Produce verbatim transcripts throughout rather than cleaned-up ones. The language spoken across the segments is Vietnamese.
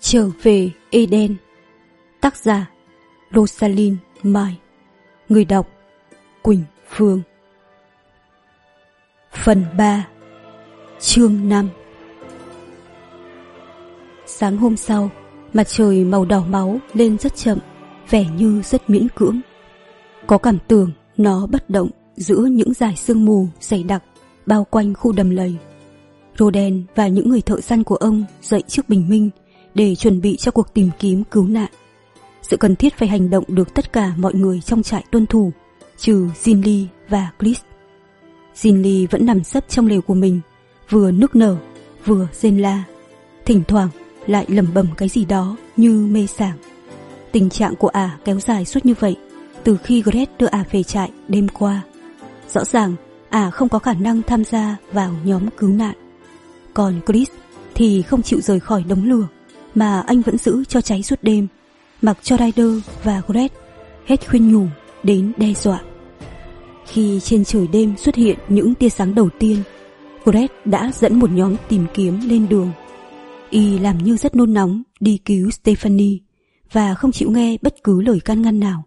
Trở về Eden. Tác giả Rosalind Mai. Người đọc Quỳnh Phương. Phần ba. Chương năm. Sáng hôm sau, mặt trời màu đỏ máu lên rất chậm, vẻ như rất miễn cưỡng. Có cảm tưởng nó bất động giữa những dải sương mù dày đặc bao quanh khu đầm lầy. Roden và những người thợ săn của ông dậy trước bình minh để chuẩn bị cho cuộc tìm kiếm cứu nạn. Sự cần thiết phải hành động được tất cả mọi người trong trại tuân thủ, trừ Zinli và Chris. Zinli vẫn nằm sấp trong lều của mình, vừa nức nở, vừa rên la, thỉnh thoảng lại lẩm bẩm cái gì đó như mê sảng. Tình trạng của ả kéo dài suốt như vậy từ khi Gret đưa ả về trại đêm qua. Rõ ràng ả không có khả năng tham gia vào nhóm cứu nạn. Còn Chris thì không chịu rời khỏi đống lửa, mà anh vẫn giữ cho cháy suốt đêm, mặc cho Ryder và Gret hết khuyên nhủ đến đe dọa. Khi trên trời đêm xuất hiện những tia sáng đầu tiên, Gret đã dẫn một nhóm tìm kiếm lên đường. Y làm như rất nôn nóng đi cứu Stephanie và không chịu nghe bất cứ lời can ngăn nào.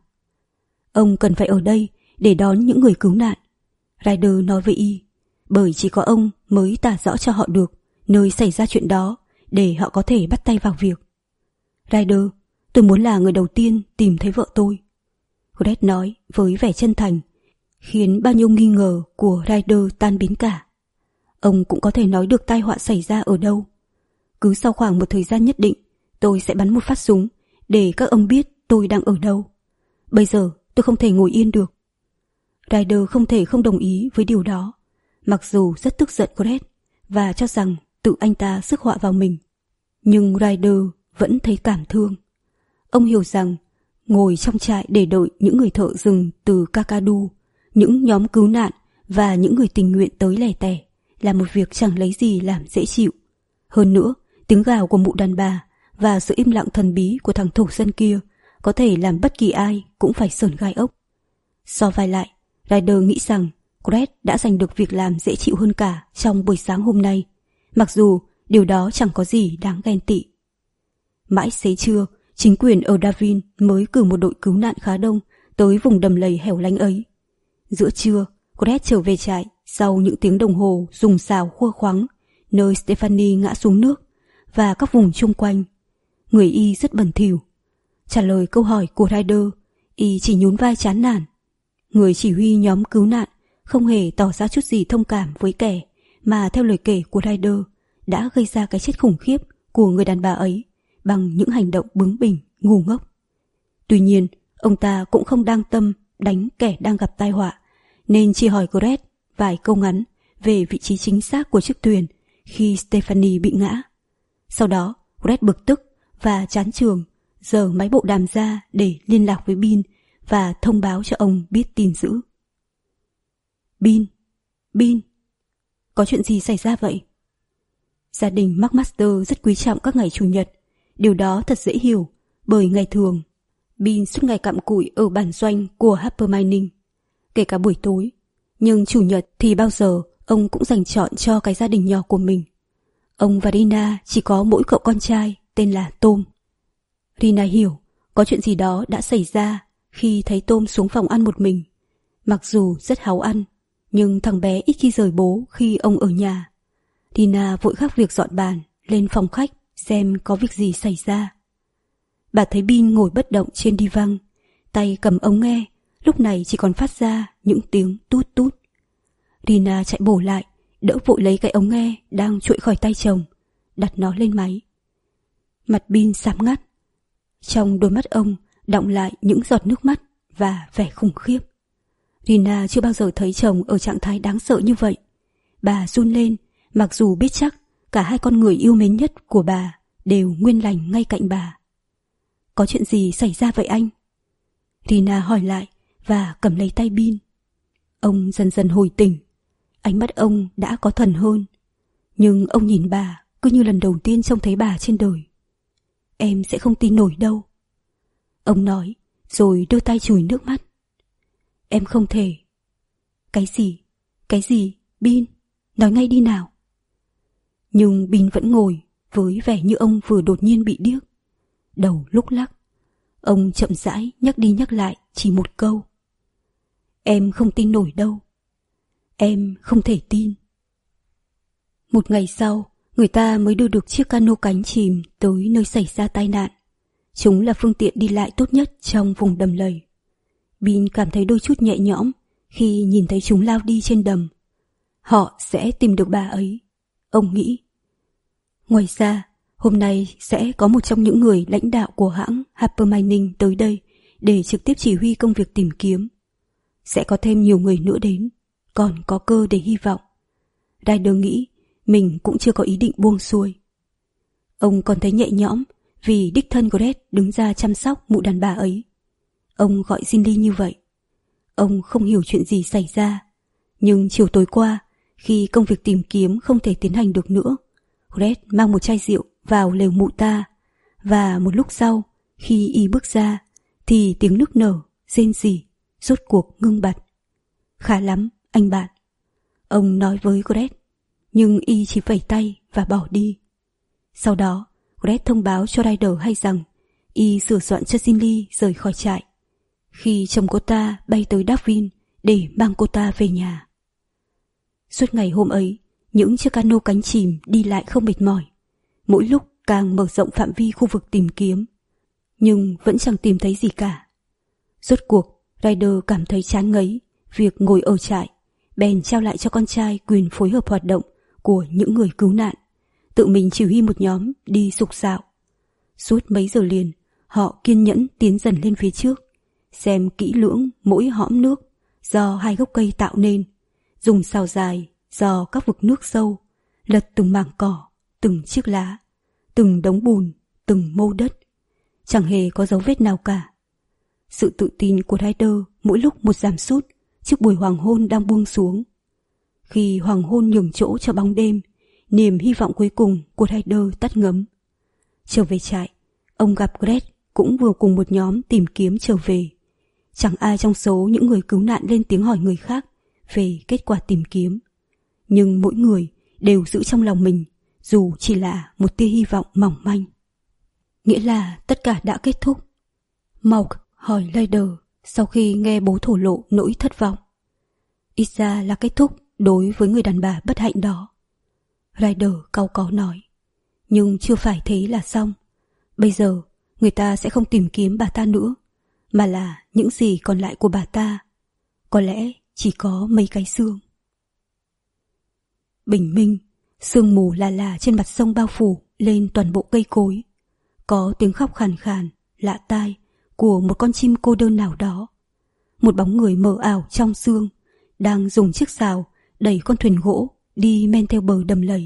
Ông cần phải ở đây để đón những người cứu nạn, Ryder nói với Y, bởi chỉ có ông mới tả rõ cho họ được nơi xảy ra chuyện đó để họ có thể bắt tay vào việc. Ryder, tôi muốn là người đầu tiên tìm thấy vợ tôi, Gret nói với vẻ chân thành, khiến bao nhiêu nghi ngờ của Ryder tan biến cả. Ông cũng có thể nói được tai họa xảy ra ở đâu. Cứ sau khoảng một thời gian nhất định, tôi sẽ bắn một phát súng để các ông biết tôi đang ở đâu. Bây giờ tôi không thể ngồi yên được. Ryder không thể không đồng ý với điều đó, mặc dù rất tức giận Gret và cho rằng tự anh ta rước họa vào mình. Nhưng Ryder vẫn thấy cảm thương. Ông hiểu rằng ngồi trong trại để đợi những người thợ rừng từ Kakadu, những nhóm cứu nạn và những người tình nguyện tới lẻ tẻ là một việc chẳng lấy gì làm dễ chịu. Hơn nữa, tiếng gào của mụ đàn bà và sự im lặng thần bí của thằng thổ dân kia có thể làm bất kỳ ai cũng phải sởn gai ốc. So vai lại, Ryder nghĩ rằng Gret đã giành được việc làm dễ chịu hơn cả trong buổi sáng hôm nay, mặc dù điều đó chẳng có gì đáng ghen tị. Mãi xế trưa, chính quyền ở Davin mới cử một đội cứu nạn khá đông tới vùng đầm lầy hẻo lánh ấy. Giữa trưa, Gret trở về trại sau những tiếng đồng hồ dùng xào khua khoắng nơi Stephanie ngã xuống nước và các vùng chung quanh. Người Y rất bẩn thỉu. Trả lời câu hỏi của Ryder, Y chỉ nhún vai chán nản. Người chỉ huy nhóm cứu nạn không hề tỏ ra chút gì thông cảm với kẻ mà theo lời kể của Ryder đã gây ra cái chết khủng khiếp của người đàn bà ấy bằng những hành động bướng bỉnh, ngu ngốc. Tuy nhiên, ông ta cũng không đang tâm đánh kẻ đang gặp tai họa, nên chỉ hỏi Gret vài câu ngắn về vị trí chính xác của chiếc thuyền khi Stephanie bị ngã. Sau đó, Gret bực tức và chán chường giở máy bộ đàm ra để liên lạc với Bin và thông báo cho ông biết tin dữ. Bin, Bin, có chuyện gì xảy ra vậy? Gia đình McMaster rất quý trọng các ngày chủ nhật. Điều đó thật dễ hiểu, bởi ngày thường Bin suốt ngày cặm cụi ở bản doanh của Harper Mining, kể cả buổi tối. Nhưng chủ nhật thì bao giờ ông cũng dành chọn cho cái gia đình nhỏ của mình. Ông và Rina chỉ có mỗi cậu con trai tên là Tom. Rina hiểu có chuyện gì đó đã xảy ra khi thấy Tom xuống phòng ăn một mình. Mặc dù rất háu ăn, nhưng thằng bé ít khi rời bố khi ông ở nhà. Rina vội gác việc dọn bàn lên phòng khách xem có việc gì xảy ra. Bà thấy Bin ngồi bất động trên đi văng, tay cầm ống nghe, lúc này chỉ còn phát ra những tiếng tút tút. Rina chạy bổ lại, đỡ vội lấy cái ống nghe đang trụi khỏi tay chồng, đặt nó lên máy. Mặt Bin xám ngắt. Trong đôi mắt ông đọng lại những giọt nước mắt và vẻ khủng khiếp. Rina chưa bao giờ thấy chồng ở trạng thái đáng sợ như vậy. Bà run lên, mặc dù biết chắc cả hai con người yêu mến nhất của bà đều nguyên lành ngay cạnh bà. Có chuyện gì xảy ra vậy anh? Rina hỏi lại và cầm lấy tay Bin. Ông dần dần hồi tỉnh. Ánh mắt ông đã có thần hơn. Nhưng ông nhìn bà cứ như lần đầu tiên trông thấy bà trên đời. Em sẽ không tin nổi đâu, ông nói, rồi đưa tay chùi nước mắt. Em không thể. Cái gì? Cái gì? Bin, nói ngay đi nào. Nhưng Bin vẫn ngồi với vẻ như ông vừa đột nhiên bị điếc. đầu lúc lắc. Ông chậm rãi nhắc đi nhắc lại chỉ một câu: Em không tin nổi đâu. Em không thể tin. Một ngày sau, người ta mới đưa được chiếc cano cánh chìm tới nơi xảy ra tai nạn. Chúng là phương tiện đi lại tốt nhất trong vùng đầm lầy. Bin cảm thấy đôi chút nhẹ nhõm khi nhìn thấy chúng lao đi trên đầm. Họ sẽ tìm được bà ấy, ông nghĩ. Ngoài ra, hôm nay sẽ có một trong những người lãnh đạo của hãng Harper Mining tới đây để trực tiếp chỉ huy công việc tìm kiếm. Sẽ có thêm nhiều người nữa đến, còn có cơ để hy vọng. Ryder nghĩ mình cũng chưa có ý định buông xuôi. Ông còn thấy nhẹ nhõm vì đích thân Gret đứng ra chăm sóc mụ đàn bà ấy. Ông gọi Ginny như vậy. Ông không hiểu chuyện gì xảy ra, nhưng chiều tối qua, khi công việc tìm kiếm không thể tiến hành được nữa, Gret mang một chai rượu vào lều mụ ta, và một lúc sau, khi y bước ra, thì tiếng nức nở, rên rỉ, rốt cuộc ngưng bặt. Khá lắm, anh bạn, ông nói với Gret, nhưng y chỉ vẩy tay và bỏ đi. Sau đó, Gret thông báo cho Ryder hay rằng y sửa soạn cho Ginny rời khỏi trại, khi chồng cô ta bay tới Darwin để mang cô ta về nhà. Suốt ngày hôm ấy, những chiếc cano cánh chìm đi lại không mệt mỏi, mỗi lúc càng mở rộng phạm vi khu vực tìm kiếm, nhưng vẫn chẳng tìm thấy gì cả. Rốt cuộc, Ryder cảm thấy chán ngấy việc ngồi ở trại, bèn trao lại cho con trai quyền phối hợp hoạt động của những người cứu nạn, tự mình chỉ huy một nhóm đi sục sạo. Suốt mấy giờ liền, họ kiên nhẫn tiến dần lên phía trước, xem kỹ lưỡng mỗi hõm nước do hai gốc cây tạo nên, dùng sào dài do các vực nước sâu, lật từng mảng cỏ, từng chiếc lá, từng đống bùn, từng mô đất. Chẳng hề có dấu vết nào cả. Sự tự tin của Ryder mỗi lúc một giảm sút trước buổi hoàng hôn đang buông xuống. Khi hoàng hôn nhường chỗ cho bóng đêm, niềm hy vọng cuối cùng của Ryder tắt ngấm. Trở về trại, ông gặp Gret cũng vừa cùng một nhóm tìm kiếm trở về. Chẳng ai trong số những người cứu nạn lên tiếng hỏi người khác về kết quả tìm kiếm. Nhưng mỗi người đều giữ trong lòng mình, dù chỉ là một tia hy vọng mỏng manh. Nghĩa là tất cả đã kết thúc? Mauk hỏi Ryder sau khi nghe bố thổ lộ nỗi thất vọng. Ít ra là kết thúc đối với người đàn bà bất hạnh đó. Ryder cau có nói. Nhưng chưa phải thế là xong. Bây giờ người ta sẽ không tìm kiếm bà ta nữa, mà là những gì còn lại của bà ta. Có lẽ chỉ có mấy cái xương. Bình minh, sương mù là là trên mặt sông bao phủ lên toàn bộ cây cối. Có tiếng khóc khàn khàn, lạ tai của một con chim cô đơn nào đó. Một bóng người mờ ảo trong sương đang dùng chiếc sào đẩy con thuyền gỗ đi men theo bờ đầm lầy.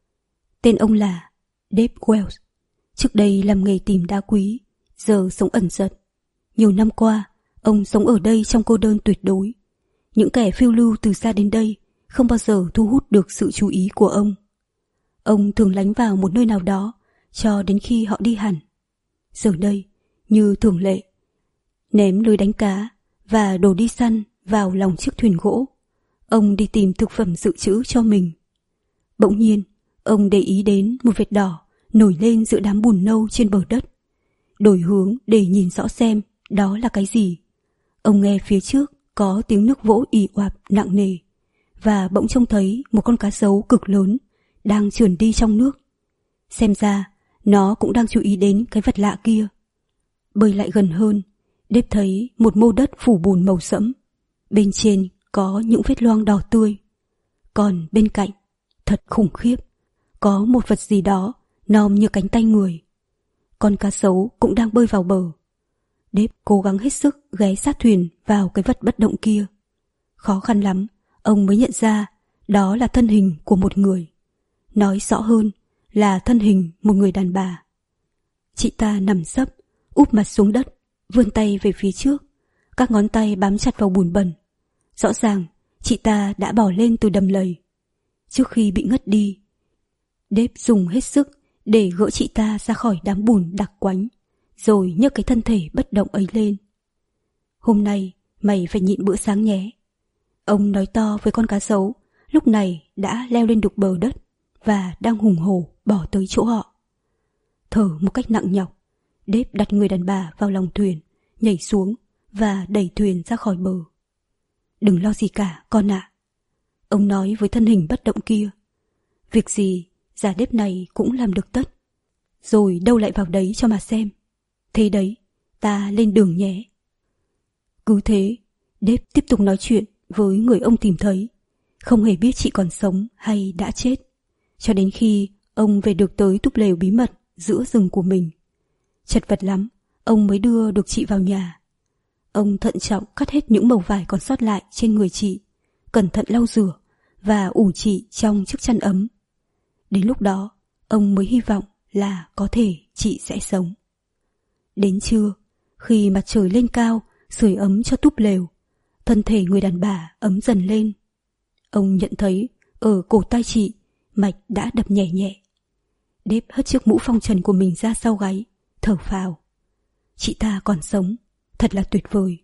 Tên ông là Dave Wells. Trước đây làm nghề tìm đá quý, giờ sống ẩn dật. Nhiều năm qua, ông sống ở đây trong cô đơn tuyệt đối. Những kẻ phiêu lưu từ xa đến đây không bao giờ thu hút được sự chú ý của ông. Ông thường lánh vào một nơi nào đó cho đến khi họ đi hẳn. Giờ đây, như thường lệ, ném lưới đánh cá và đồ đi săn vào lòng chiếc thuyền gỗ, ông đi tìm thực phẩm dự trữ cho mình. Bỗng nhiên, ông để ý đến một vệt đỏ nổi lên giữa đám bùn nâu trên bờ đất. Đổi hướng để nhìn rõ xem đó là cái gì. Ông nghe phía trước có tiếng nước vỗ ì oạp nặng nề, và bỗng trông thấy một con cá sấu cực lớn đang trườn đi trong nước. Xem ra nó cũng đang chú ý đến cái vật lạ kia. Bơi lại gần hơn, Dave thấy một mô đất phủ bùn màu sẫm. Bên trên có những vết loang đỏ tươi. Còn bên cạnh, thật khủng khiếp, có một vật gì đó nom như cánh tay người. Con cá sấu cũng đang bơi vào bờ. Dave cố gắng hết sức ghé sát thuyền vào cái vật bất động kia. Khó khăn lắm, ông mới nhận ra đó là thân hình của một người. Nói rõ hơn là thân hình một người đàn bà. Chị ta nằm sấp, úp mặt xuống đất, vươn tay về phía trước, các ngón tay bám chặt vào bùn bẩn. Rõ ràng chị ta đã bỏ lên từ đầm lầy. Trước khi bị ngất đi, Dave dùng hết sức để gỡ chị ta ra khỏi đám bùn đặc quánh, rồi nhấc cái thân thể bất động ấy lên. Hôm nay mày phải nhịn bữa sáng nhé. Ông nói to với con cá sấu, lúc này đã leo lên được bờ đất và đang hùng hổ bỏ tới chỗ họ. Thở một cách nặng nhọc, Dave đặt người đàn bà vào lòng thuyền, nhảy xuống và đẩy thuyền ra khỏi bờ. Đừng lo gì cả, con ạ. Ông nói với thân hình bất động kia. Việc gì, giả Dave này cũng làm được tất. Rồi đâu lại vào đấy cho mà xem. Thế đấy, ta lên đường nhé. Cứ thế, Dave tiếp tục nói chuyện với người ông tìm thấy, không hề biết chị còn sống hay đã chết, cho đến khi ông về được tới túp lều bí mật giữa rừng của mình. Chật vật lắm, ông mới đưa được chị vào nhà. Ông thận trọng cắt hết những mẩu vải còn sót lại trên người chị, cẩn thận lau rửa và ủ chị trong chiếc chăn ấm. Đến lúc đó, ông mới hy vọng là có thể chị sẽ sống. Đến trưa, khi mặt trời lên cao, sưởi ấm cho túp lều, thân thể người đàn bà ấm dần lên. Ông nhận thấy ở cổ tay chị, mạch đã đập nhẹ nhẹ. Dave hất chiếc mũ phong trần của mình ra sau gáy, thở phào. Chị ta còn sống, thật là tuyệt vời.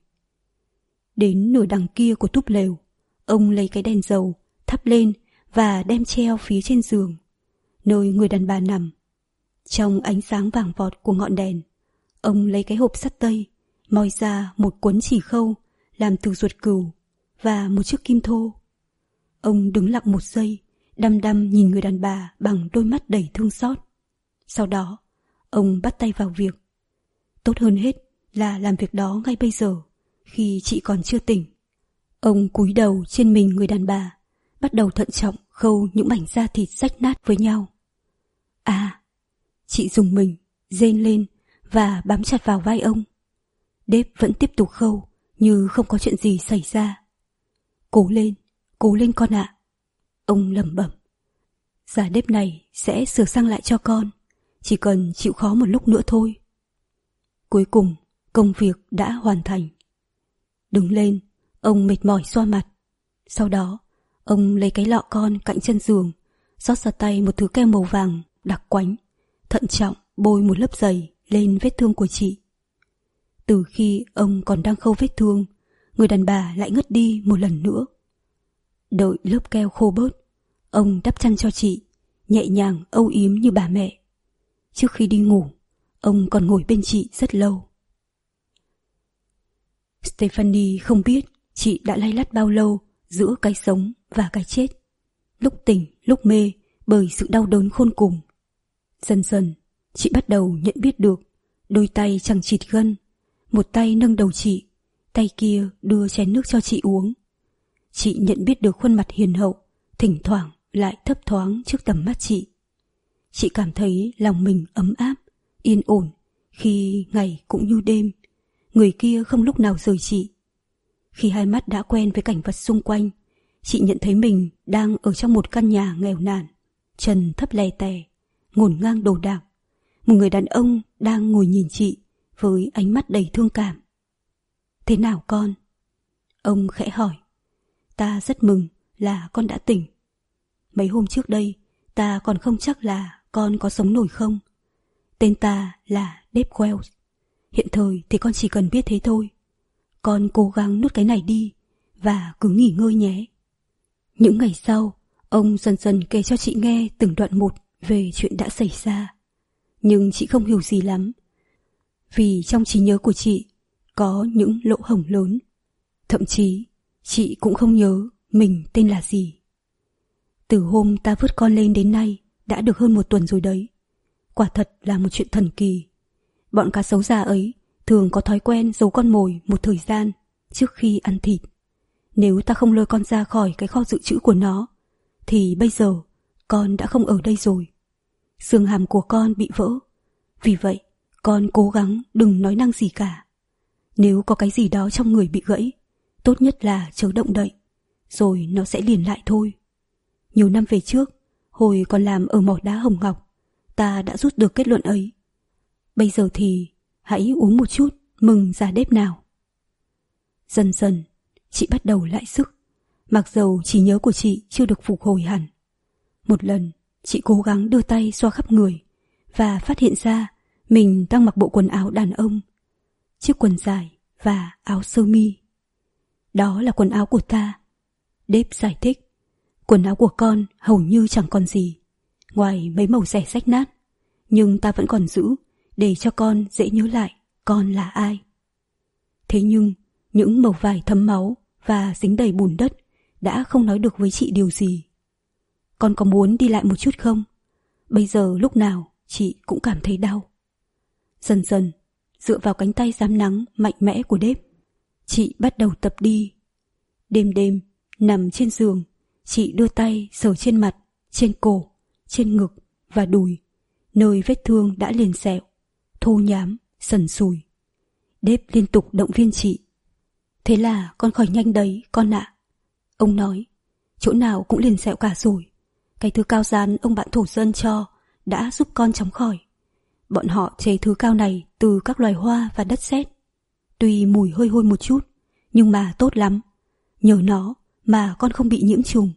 Đến nửa đằng kia của túp lều, ông lấy cái đèn dầu, thắp lên và đem treo phía trên giường, nơi người đàn bà nằm. Trong ánh sáng vàng vọt của ngọn đèn, ông lấy cái hộp sắt tây, moi ra một cuốn chỉ khâu làm từ ruột cừu và một chiếc kim thô. Ông đứng lặng một giây, đăm đăm nhìn người đàn bà bằng đôi mắt đầy thương xót. Sau đó, ông bắt tay vào việc. Tốt hơn hết là làm việc đó ngay bây giờ, khi chị còn chưa tỉnh. Ông cúi đầu trên mình người đàn bà, bắt đầu thận trọng khâu những mảnh da thịt rách nát với nhau. À, chị rùng mình, rên lên và bám chặt vào vai ông. Dave vẫn tiếp tục khâu như không có chuyện gì xảy ra. Cố lên, cố lên con ạ. Ông lẩm bẩm. Giả Dave này sẽ sửa sang lại cho con, chỉ cần chịu khó một lúc nữa thôi. Cuối cùng, công việc đã hoàn thành. Đứng lên, ông mệt mỏi xoa mặt. Sau đó, ông lấy cái lọ con cạnh chân giường, rót ra tay một thứ kem màu vàng đặc quánh, thận trọng bôi một lớp dày lên vết thương của chị. Từ khi ông còn đang khâu vết thương, người đàn bà lại ngất đi một lần nữa. Đợi lớp keo khô bớt, ông đắp chăn cho chị, nhẹ nhàng âu yếm như bà mẹ. Trước khi đi ngủ, ông còn ngồi bên chị rất lâu. Stephanie không biết chị đã lay lắt bao lâu giữa cái sống và cái chết, lúc tỉnh lúc mê bởi sự đau đớn khôn cùng. Dần dần, chị bắt đầu nhận biết được đôi tay chẳng chịt gân, một tay nâng đầu chị, tay kia đưa chén nước cho chị uống. Chị nhận biết được khuôn mặt hiền hậu, thỉnh thoảng lại thấp thoáng trước tầm mắt chị. Chị cảm thấy lòng mình ấm áp, yên ổn khi ngày cũng như đêm. Người kia không lúc nào rời chị. Khi hai mắt đã quen với cảnh vật xung quanh, chị nhận thấy mình đang ở trong một căn nhà nghèo nàn, trần thấp lè tè, ngổn ngang đồ đạc. Một người đàn ông đang ngồi nhìn chị với ánh mắt đầy thương cảm. Thế nào con? Ông khẽ hỏi. Ta rất mừng là con đã tỉnh. Mấy hôm trước đây, ta còn không chắc là con có sống nổi không. Tên ta là Dave Wells. Hiện thời thì con chỉ cần biết thế thôi. Con cố gắng nuốt cái này đi và cứ nghỉ ngơi nhé. Những ngày sau, ông dần dần kể cho chị nghe từng đoạn một về chuyện đã xảy ra. Nhưng chị không hiểu gì lắm, vì trong trí nhớ của chị có những lỗ hổng lớn. Thậm chí, chị cũng không nhớ mình tên là gì. Từ hôm ta vớt con lên đến nay đã được hơn một tuần rồi đấy. Quả thật là một chuyện thần kỳ. Bọn cá sấu già ấy thường có thói quen giấu con mồi một thời gian trước khi ăn thịt. Nếu ta không lôi con ra khỏi cái kho dự trữ của nó, thì bây giờ con đã không ở đây rồi. Xương hàm của con bị vỡ. Vì vậy, con cố gắng đừng nói năng gì cả. Nếu có cái gì đó trong người bị gãy, tốt nhất là chớ động đậy, rồi nó sẽ liền lại thôi. Nhiều năm về trước, hồi còn làm ở mỏ đá Hồng Ngọc, ta đã rút được kết luận ấy. Bây giờ thì hãy uống một chút mừng Giả Dave nào. Dần dần, chị bắt đầu lại sức, mặc dầu trí nhớ của chị chưa được phục hồi hẳn. Một lần, chị cố gắng đưa tay xoa khắp người và phát hiện ra mình đang mặc bộ quần áo đàn ông, chiếc quần dài và áo sơ mi. Đó là quần áo của ta. Dave giải thích. Quần áo của con hầu như chẳng còn gì, ngoài mấy màu rẻ rách nát, nhưng ta vẫn còn giữ để cho con dễ nhớ lại con là ai. Thế nhưng những mẩu vải thấm máu và dính đầy bùn đất đã không nói được với chị điều gì. Con có muốn đi lại một chút không? Bây giờ lúc nào chị cũng cảm thấy đau. Dần dần, dựa vào cánh tay rám nắng mạnh mẽ của Đếp, chị bắt đầu tập đi. Đêm đêm, nằm trên giường, chị đưa tay sờ trên mặt, trên cổ, trên ngực và đùi, nơi vết thương đã liền sẹo, thô nhám, sần sùi. Đếp liên tục động viên chị. Thế là con khỏi nhanh đấy con ạ. Ông nói, chỗ nào cũng liền sẹo cả rồi. Cái thứ cao dán ông bạn thổ dân cho đã giúp con chóng khỏi. Bọn họ chế thứ cao này từ các loài hoa và đất sét. Tuy mùi hơi hôi một chút, nhưng mà tốt lắm. Nhờ nó mà con không bị nhiễm trùng.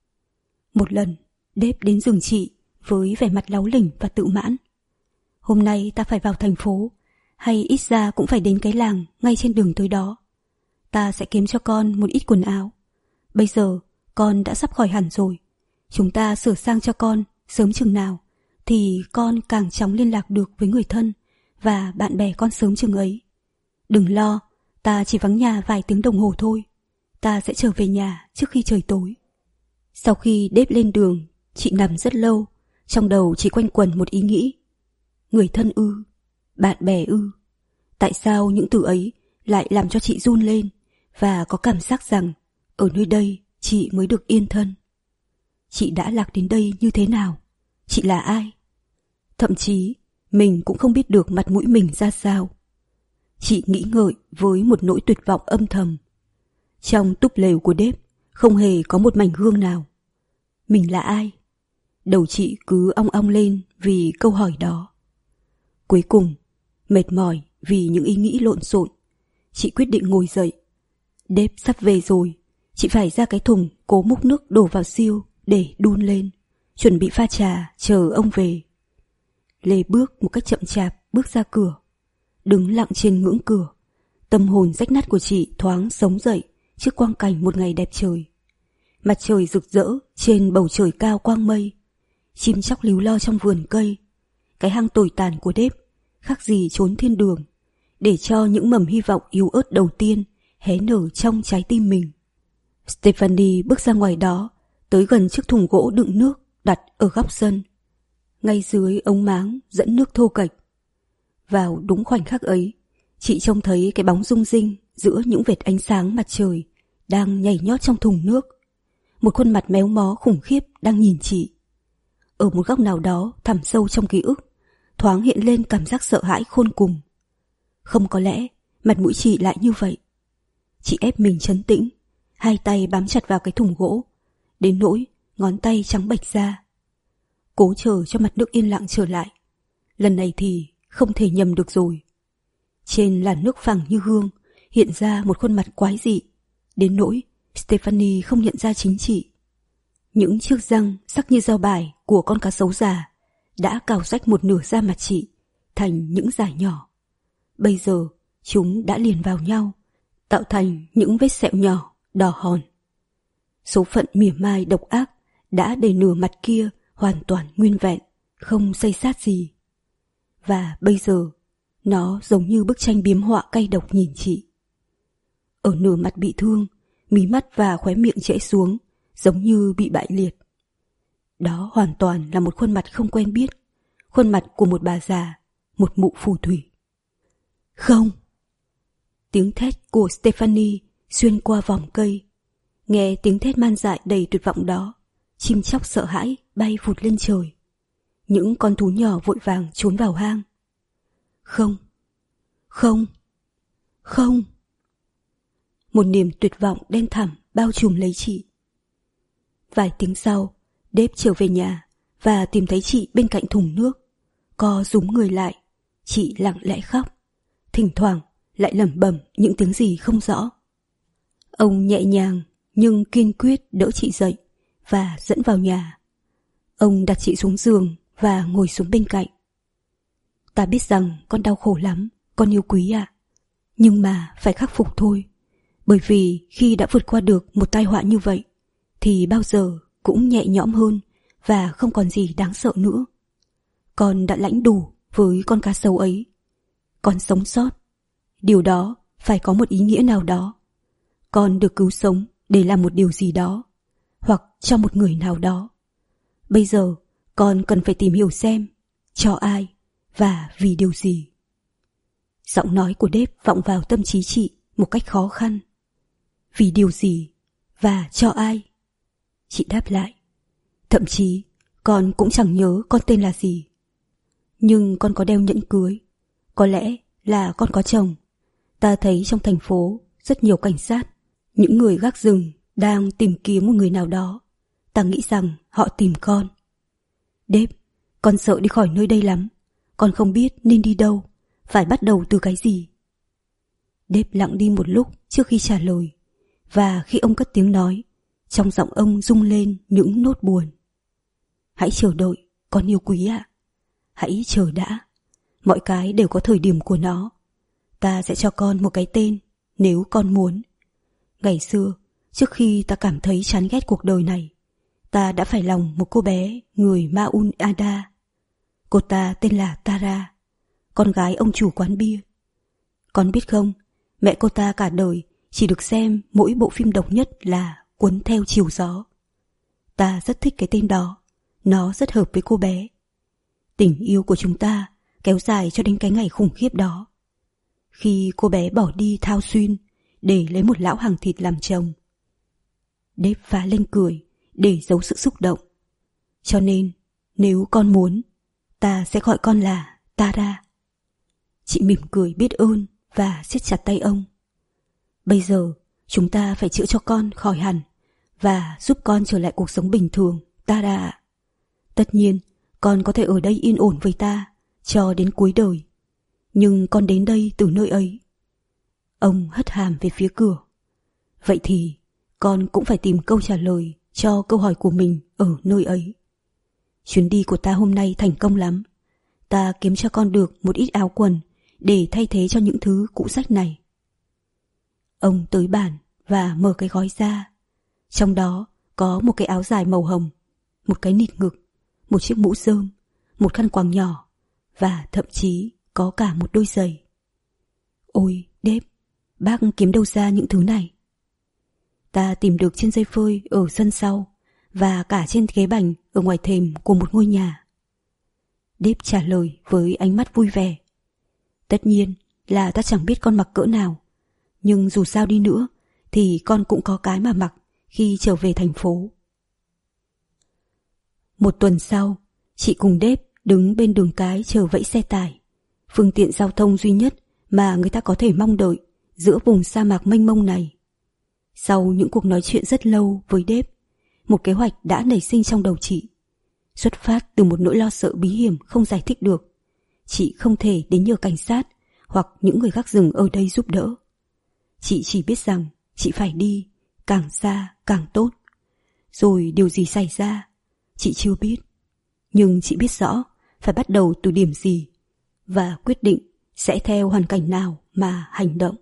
Một lần, Đếp đến giường chị với vẻ mặt láu lỉnh và tự mãn. Hôm nay ta phải vào thành phố, hay ít ra cũng phải đến cái làng ngay trên đường tới đó. Ta sẽ kiếm cho con một ít quần áo. Bây giờ con đã sắp khỏi hẳn rồi. Chúng ta sửa sang cho con sớm chừng nào thì con càng chóng liên lạc được với người thân và bạn bè con sớm chừng ấy. Đừng lo, ta chỉ vắng nhà vài tiếng đồng hồ thôi. Ta sẽ trở về nhà trước khi trời tối. Sau khi Đếp lên đường, chị nằm rất lâu, trong đầu chỉ quanh quẩn một ý nghĩ. Người thân ư? Bạn bè ư? Tại sao những từ ấy lại làm cho chị run lên và có cảm giác rằng ở nơi đây chị mới được yên thân? Chị đã lạc đến đây như thế nào? Chị là ai? Thậm chí mình cũng không biết được mặt mũi mình ra sao. Chị nghĩ ngợi với một nỗi tuyệt vọng âm thầm. Trong túp lều của Đếp không hề có một mảnh gương nào. Mình là ai? Đầu chị cứ ong ong lên vì câu hỏi đó. Cuối cùng, mệt mỏi vì những ý nghĩ lộn xộn, chị quyết định ngồi dậy. Đếp sắp về rồi, chị phải ra cái thùng cố múc nước đổ vào siêu để đun lên, chuẩn bị pha trà chờ ông về. Lê bước một cách chậm chạp bước ra cửa, đứng lặng trên ngưỡng cửa. Tâm hồn rách nát của chị thoáng sống dậy trước quang cảnh một ngày đẹp trời. Mặt trời rực rỡ trên bầu trời cao quang mây, chim chóc líu lo trong vườn cây. Cái hang tồi tàn của Đếp khác gì trốn thiên đường, để cho những mầm hy vọng yếu ớt đầu tiên hé nở trong trái tim mình. Stephanie bước ra ngoài đó, tới gần chiếc thùng gỗ đựng nước đặt ở góc sân, ngay dưới ống máng dẫn nước thô kệch. Vào đúng khoảnh khắc ấy, chị trông thấy cái bóng rung rinh giữa những vệt ánh sáng mặt trời đang nhảy nhót trong thùng nước. Một khuôn mặt méo mó khủng khiếp đang nhìn chị. Ở một góc nào đó thẳm sâu trong ký ức, thoáng hiện lên cảm giác sợ hãi khôn cùng. Không có lẽ mặt mũi chị lại như vậy. Chị ép mình trấn tĩnh, hai tay bám chặt vào cái thùng gỗ, đến nỗi ngón tay trắng bệch ra. Cố chờ cho mặt nước yên lặng trở lại. Lần này thì không thể nhầm được rồi. Trên làn nước phẳng như gương hiện ra một khuôn mặt quái dị, đến nỗi Stephanie không nhận ra chính chị. Những chiếc răng sắc như dao bài của con cá sấu già đã cào rách một nửa da mặt chị thành những dải nhỏ. Bây giờ chúng đã liền vào nhau, tạo thành những vết sẹo nhỏ đỏ hòn. Số phận mỉa mai độc ác đã để nửa mặt kia hoàn toàn nguyên vẹn, không xây xát gì. Và bây giờ nó giống như bức tranh biếm họa cay độc nhìn chị. Ở nửa mặt bị thương, mí mắt và khóe miệng trễ xuống, giống như bị bại liệt. Đó hoàn toàn là một khuôn mặt không quen biết, khuôn mặt của một bà già, một mụ phù thủy. Không! Tiếng thét của Stephanie xuyên qua vòng cây. Nghe tiếng thét man dại đầy tuyệt vọng đó, chim chóc sợ hãi bay vụt lên trời. Những con thú nhỏ vội vàng trốn vào hang. Không! Không! Không! Một niềm tuyệt vọng đen thẳm bao trùm lấy chị. Vài tiếng sau, Đếp trở về nhà và tìm thấy chị bên cạnh thùng nước. Co rúm người lại, chị lặng lẽ khóc, thỉnh thoảng lại lẩm bẩm những tiếng gì không rõ. Ông nhẹ nhàng nhưng kiên quyết đỡ chị dậy và dẫn vào nhà. Ông đặt chị xuống giường và ngồi xuống bên cạnh. Ta biết rằng con đau khổ lắm, con yêu quý ạ. Nhưng mà phải khắc phục thôi. Bởi vì khi đã vượt qua được một tai họa như vậy, thì bao giờ cũng nhẹ nhõm hơn và không còn gì đáng sợ nữa. Con đã lãnh đủ với con cá sấu ấy. Con sống sót. Điều đó phải có một ý nghĩa nào đó. Con được cứu sống để làm một điều gì đó, hoặc cho một người nào đó. Bây giờ con cần phải tìm hiểu xem cho ai và vì điều gì. Giọng nói của Dave vọng vào tâm trí chị một cách khó khăn. Vì điều gì và cho ai? Chị đáp lại. Thậm chí con cũng chẳng nhớ con tên là gì. Nhưng con có đeo nhẫn cưới. Có lẽ là con có chồng. Ta thấy trong thành phố rất nhiều cảnh sát, những người gác rừng đang tìm kiếm một người nào đó. Ta nghĩ rằng họ tìm con. Dave, con sợ đi khỏi nơi đây lắm. Con không biết nên đi đâu, phải bắt đầu từ cái gì. Dave lặng đi một lúc trước khi trả lời. Và khi ông cất tiếng nói, trong giọng ông rung lên những nốt buồn. Hãy chờ đợi, con yêu quý ạ. Hãy chờ đã. Mọi cái đều có thời điểm của nó. Ta sẽ cho con một cái tên, nếu con muốn. Ngày xưa, trước khi ta cảm thấy chán ghét cuộc đời này, ta đã phải lòng một cô bé người Maun Ada. Cô ta tên là Tara, con gái ông chủ quán bia. Con biết không, mẹ cô ta cả đời chỉ được xem mỗi bộ phim độc nhất là Cuốn theo chiều gió. Ta rất thích cái tên đó, nó rất hợp với cô bé. Tình yêu của chúng ta kéo dài cho đến cái ngày khủng khiếp đó. Khi cô bé bỏ đi thao xuyên để lấy một lão hàng thịt làm chồng. Dave phá lên cười để giấu sự xúc động. Cho nên, nếu con muốn, ta sẽ gọi con là Tara. Chị mỉm cười biết ơn và siết chặt tay ông. Bây giờ, chúng ta phải chữa cho con khỏi hẳn và giúp con trở lại cuộc sống bình thường, Tara ạ. Tất nhiên, con có thể ở đây yên ổn với ta cho đến cuối đời. Nhưng con đến đây từ nơi ấy. Ông hất hàm về phía cửa. Vậy thì, con cũng phải tìm câu trả lời cho câu hỏi của mình ở nơi ấy. Chuyến đi của ta hôm nay thành công lắm. Ta kiếm cho con được một ít áo quần để thay thế cho những thứ cũ rách này. Ông tới bàn và mở cái gói ra. Trong đó có một cái áo dài màu hồng, một cái nịt ngực, một chiếc mũ rơm, một khăn quàng nhỏ và thậm chí có cả một đôi giày. Ôi, Dave, bác kiếm đâu ra những thứ này? Ta tìm được trên dây phơi ở sân sau và cả trên ghế bành ở ngoài thềm của một ngôi nhà. Dave trả lời với ánh mắt vui vẻ. Tất nhiên là ta chẳng biết con mặc cỡ nào, nhưng dù sao đi nữa thì con cũng có cái mà mặc khi trở về thành phố. Một tuần sau, chị cùng Dave đứng bên đường cái chờ vẫy xe tải, phương tiện giao thông duy nhất mà người ta có thể mong đợi giữa vùng sa mạc mênh mông này. Sau những cuộc nói chuyện rất lâu với Dave, một kế hoạch đã nảy sinh trong đầu chị. Xuất phát từ một nỗi lo sợ bí hiểm không giải thích được, chị không thể đến nhờ cảnh sát hoặc những người gác rừng ở đây giúp đỡ. Chị chỉ biết rằng chị phải đi, càng xa càng tốt. Rồi điều gì xảy ra, chị chưa biết. Nhưng chị biết rõ phải bắt đầu từ điểm gì và quyết định sẽ theo hoàn cảnh nào mà hành động.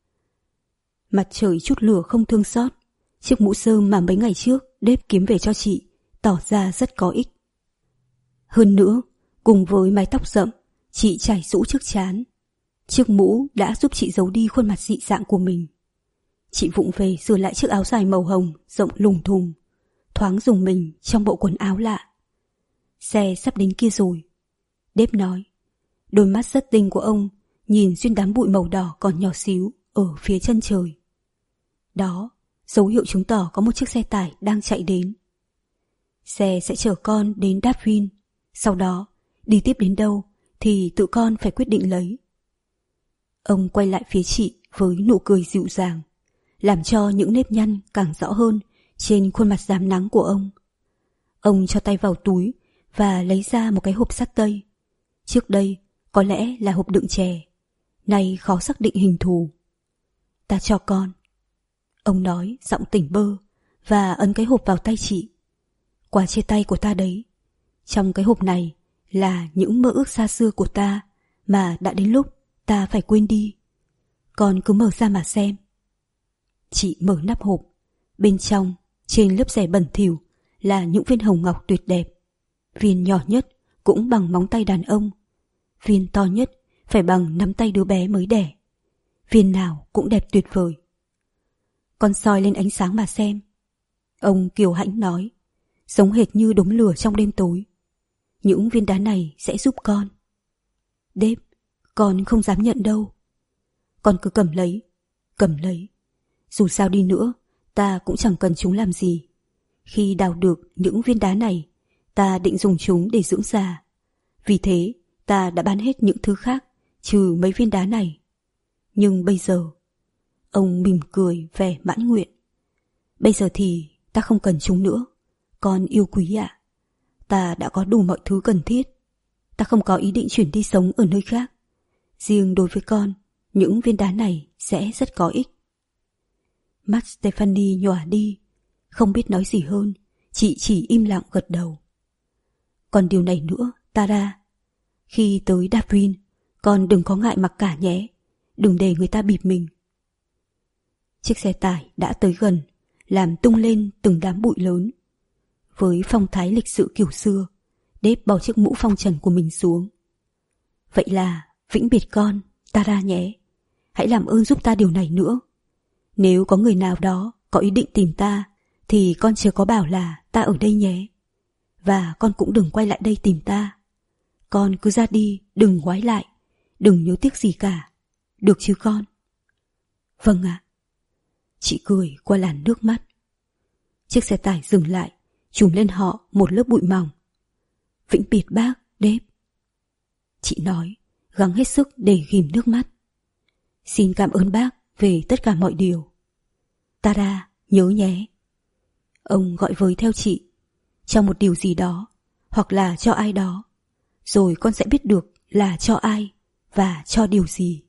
Mặt trời chút lửa không thương xót, chiếc mũ rơm mà mấy ngày trước Dave kiếm về cho chị tỏ ra rất có ích. Hơn nữa, cùng với mái tóc rậm, chị chải rũ trước trán. Chiếc mũ đã giúp chị giấu đi khuôn mặt dị dạng của mình. Chị vụng về sửa lại chiếc áo dài màu hồng rộng lùng thùng, thoáng dùng mình trong bộ quần áo lạ. Xe sắp đến kia rồi, Dave nói. Đôi mắt rất tinh của ông nhìn xuyên đám bụi màu đỏ còn nhỏ xíu ở phía chân trời. Đó, dấu hiệu chứng tỏ có một chiếc xe tải đang chạy đến. Xe sẽ chở con đến Darwin, sau đó đi tiếp đến đâu thì tự con phải quyết định lấy. Ông quay lại phía chị với nụ cười dịu dàng, làm cho những nếp nhăn càng rõ hơn trên khuôn mặt rám nắng của ông. Ông cho tay vào túi và lấy ra một cái hộp sắt tây. Trước đây có lẽ là hộp đựng chè, nay khó xác định hình thù. Ta cho con, ông nói giọng tỉnh bơ và ấn cái hộp vào tay chị. Quà chia tay của ta đấy. Trong cái hộp này là những mơ ước xa xưa của ta mà đã đến lúc ta phải quên đi. Con cứ mở ra mà xem. Chị mở nắp hộp. Bên trong, trên lớp rẻ bẩn thỉu là những viên hồng ngọc tuyệt đẹp. Viên nhỏ nhất cũng bằng móng tay đàn ông. viên to nhất phải bằng nắm tay đứa bé mới đẻ. Viên nào cũng đẹp tuyệt vời. Con soi lên ánh sáng mà xem. Ông kiêu hãnh nói, giống hệt như đốm lửa trong đêm tối. Những viên đá này sẽ giúp con. Dave, con không dám nhận đâu. Con cứ cầm lấy, cầm lấy. Dù sao đi nữa, ta cũng chẳng cần chúng làm gì. Khi đào được những viên đá này, ta định dùng chúng để dưỡng già. Vì thế, ta đã bán hết những thứ khác, trừ mấy viên đá này. Nhưng bây giờ, ông mỉm cười vẻ mãn nguyện. Bây giờ thì ta không cần chúng nữa. Con yêu quý ạ. Ta đã có đủ mọi thứ cần thiết. Ta không có ý định chuyển đi sống ở nơi khác. Riêng đối với con, những viên đá này sẽ rất có ích. Mắt Stephanie nhòa đi, không biết nói gì hơn, chị chỉ im lặng gật đầu. Còn điều này nữa, Tara. Khi tới Darwin, con đừng có ngại mặc cả nhé. Đừng để người ta bịp mình. Chiếc xe tải đã tới gần, làm tung lên từng đám bụi lớn. Với phong thái lịch sự kiểu xưa, Dave bỏ chiếc mũ phong trần của mình xuống. Vậy là vĩnh biệt con, Tara nhé. Hãy làm ơn giúp ta điều này nữa. Nếu có người nào đó có ý định tìm ta, thì con chớ có bảo là ta ở đây nhé. Và con cũng đừng quay lại đây tìm ta. Con cứ ra đi, đừng ngoái lại, đừng nhớ tiếc gì cả. Được chứ con? Vâng ạ. Chị cười qua làn nước mắt. Chiếc xe tải dừng lại, trùm lên họ một lớp bụi mỏng. Vĩnh biệt bác, Dave. Chị nói, gắng hết sức để ghim nước mắt. Xin cảm ơn bác về tất cả mọi điều. Tara, nhớ nhé. Ông gọi với theo chị, cho một điều gì đó, hoặc là cho ai đó. Rồi con sẽ biết được là cho ai và cho điều gì.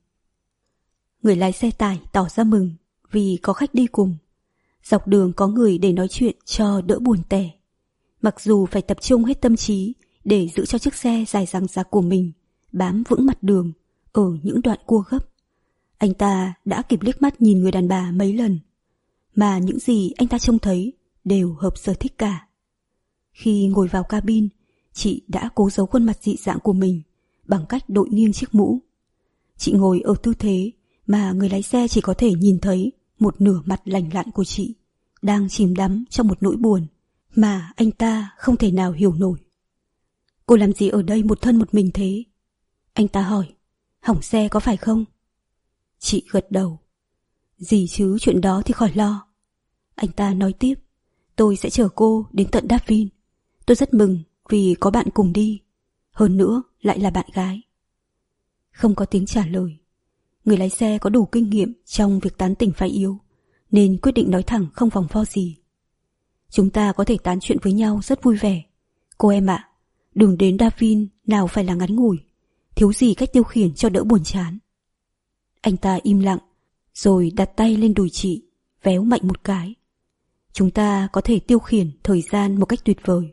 Người lái xe tải tỏ ra mừng vì có khách đi cùng. Dọc đường có người để nói chuyện cho đỡ buồn tẻ. Mặc dù phải tập trung hết tâm trí để giữ cho chiếc xe dài dằng dặc của mình bám vững mặt đường ở những đoạn cua gấp, anh ta đã kịp liếc mắt nhìn người đàn bà mấy lần, mà những gì anh ta trông thấy đều hợp sở thích cả. Khi ngồi vào cabin, chị đã cố giấu khuôn mặt dị dạng của mình bằng cách đội nghiêng chiếc mũ. Chị ngồi ở tư thế mà người lái xe chỉ có thể nhìn thấy một nửa mặt lành lặn của chị, đang chìm đắm trong một nỗi buồn mà anh ta không thể nào hiểu nổi. Cô làm gì ở đây một thân một mình thế? Anh ta hỏi. Hỏng xe có phải không? Chị gật đầu. Gì chứ, chuyện đó thì khỏi lo. Anh ta nói tiếp. Tôi sẽ chở cô đến tận Darwin. Tôi rất mừng vì có bạn cùng đi. Hơn nữa lại là bạn gái. Không có tiếng trả lời. Người lái xe có đủ kinh nghiệm trong việc tán tỉnh phái yếu, nên quyết định nói thẳng không vòng vo gì. Chúng ta có thể tán chuyện với nhau rất vui vẻ. Cô em ạ, đường đến Darwin nào phải là ngắn ngủi, thiếu gì cách tiêu khiển cho đỡ buồn chán. Anh ta im lặng, rồi đặt tay lên đùi chị, véo mạnh một cái. Chúng ta có thể tiêu khiển thời gian một cách tuyệt vời.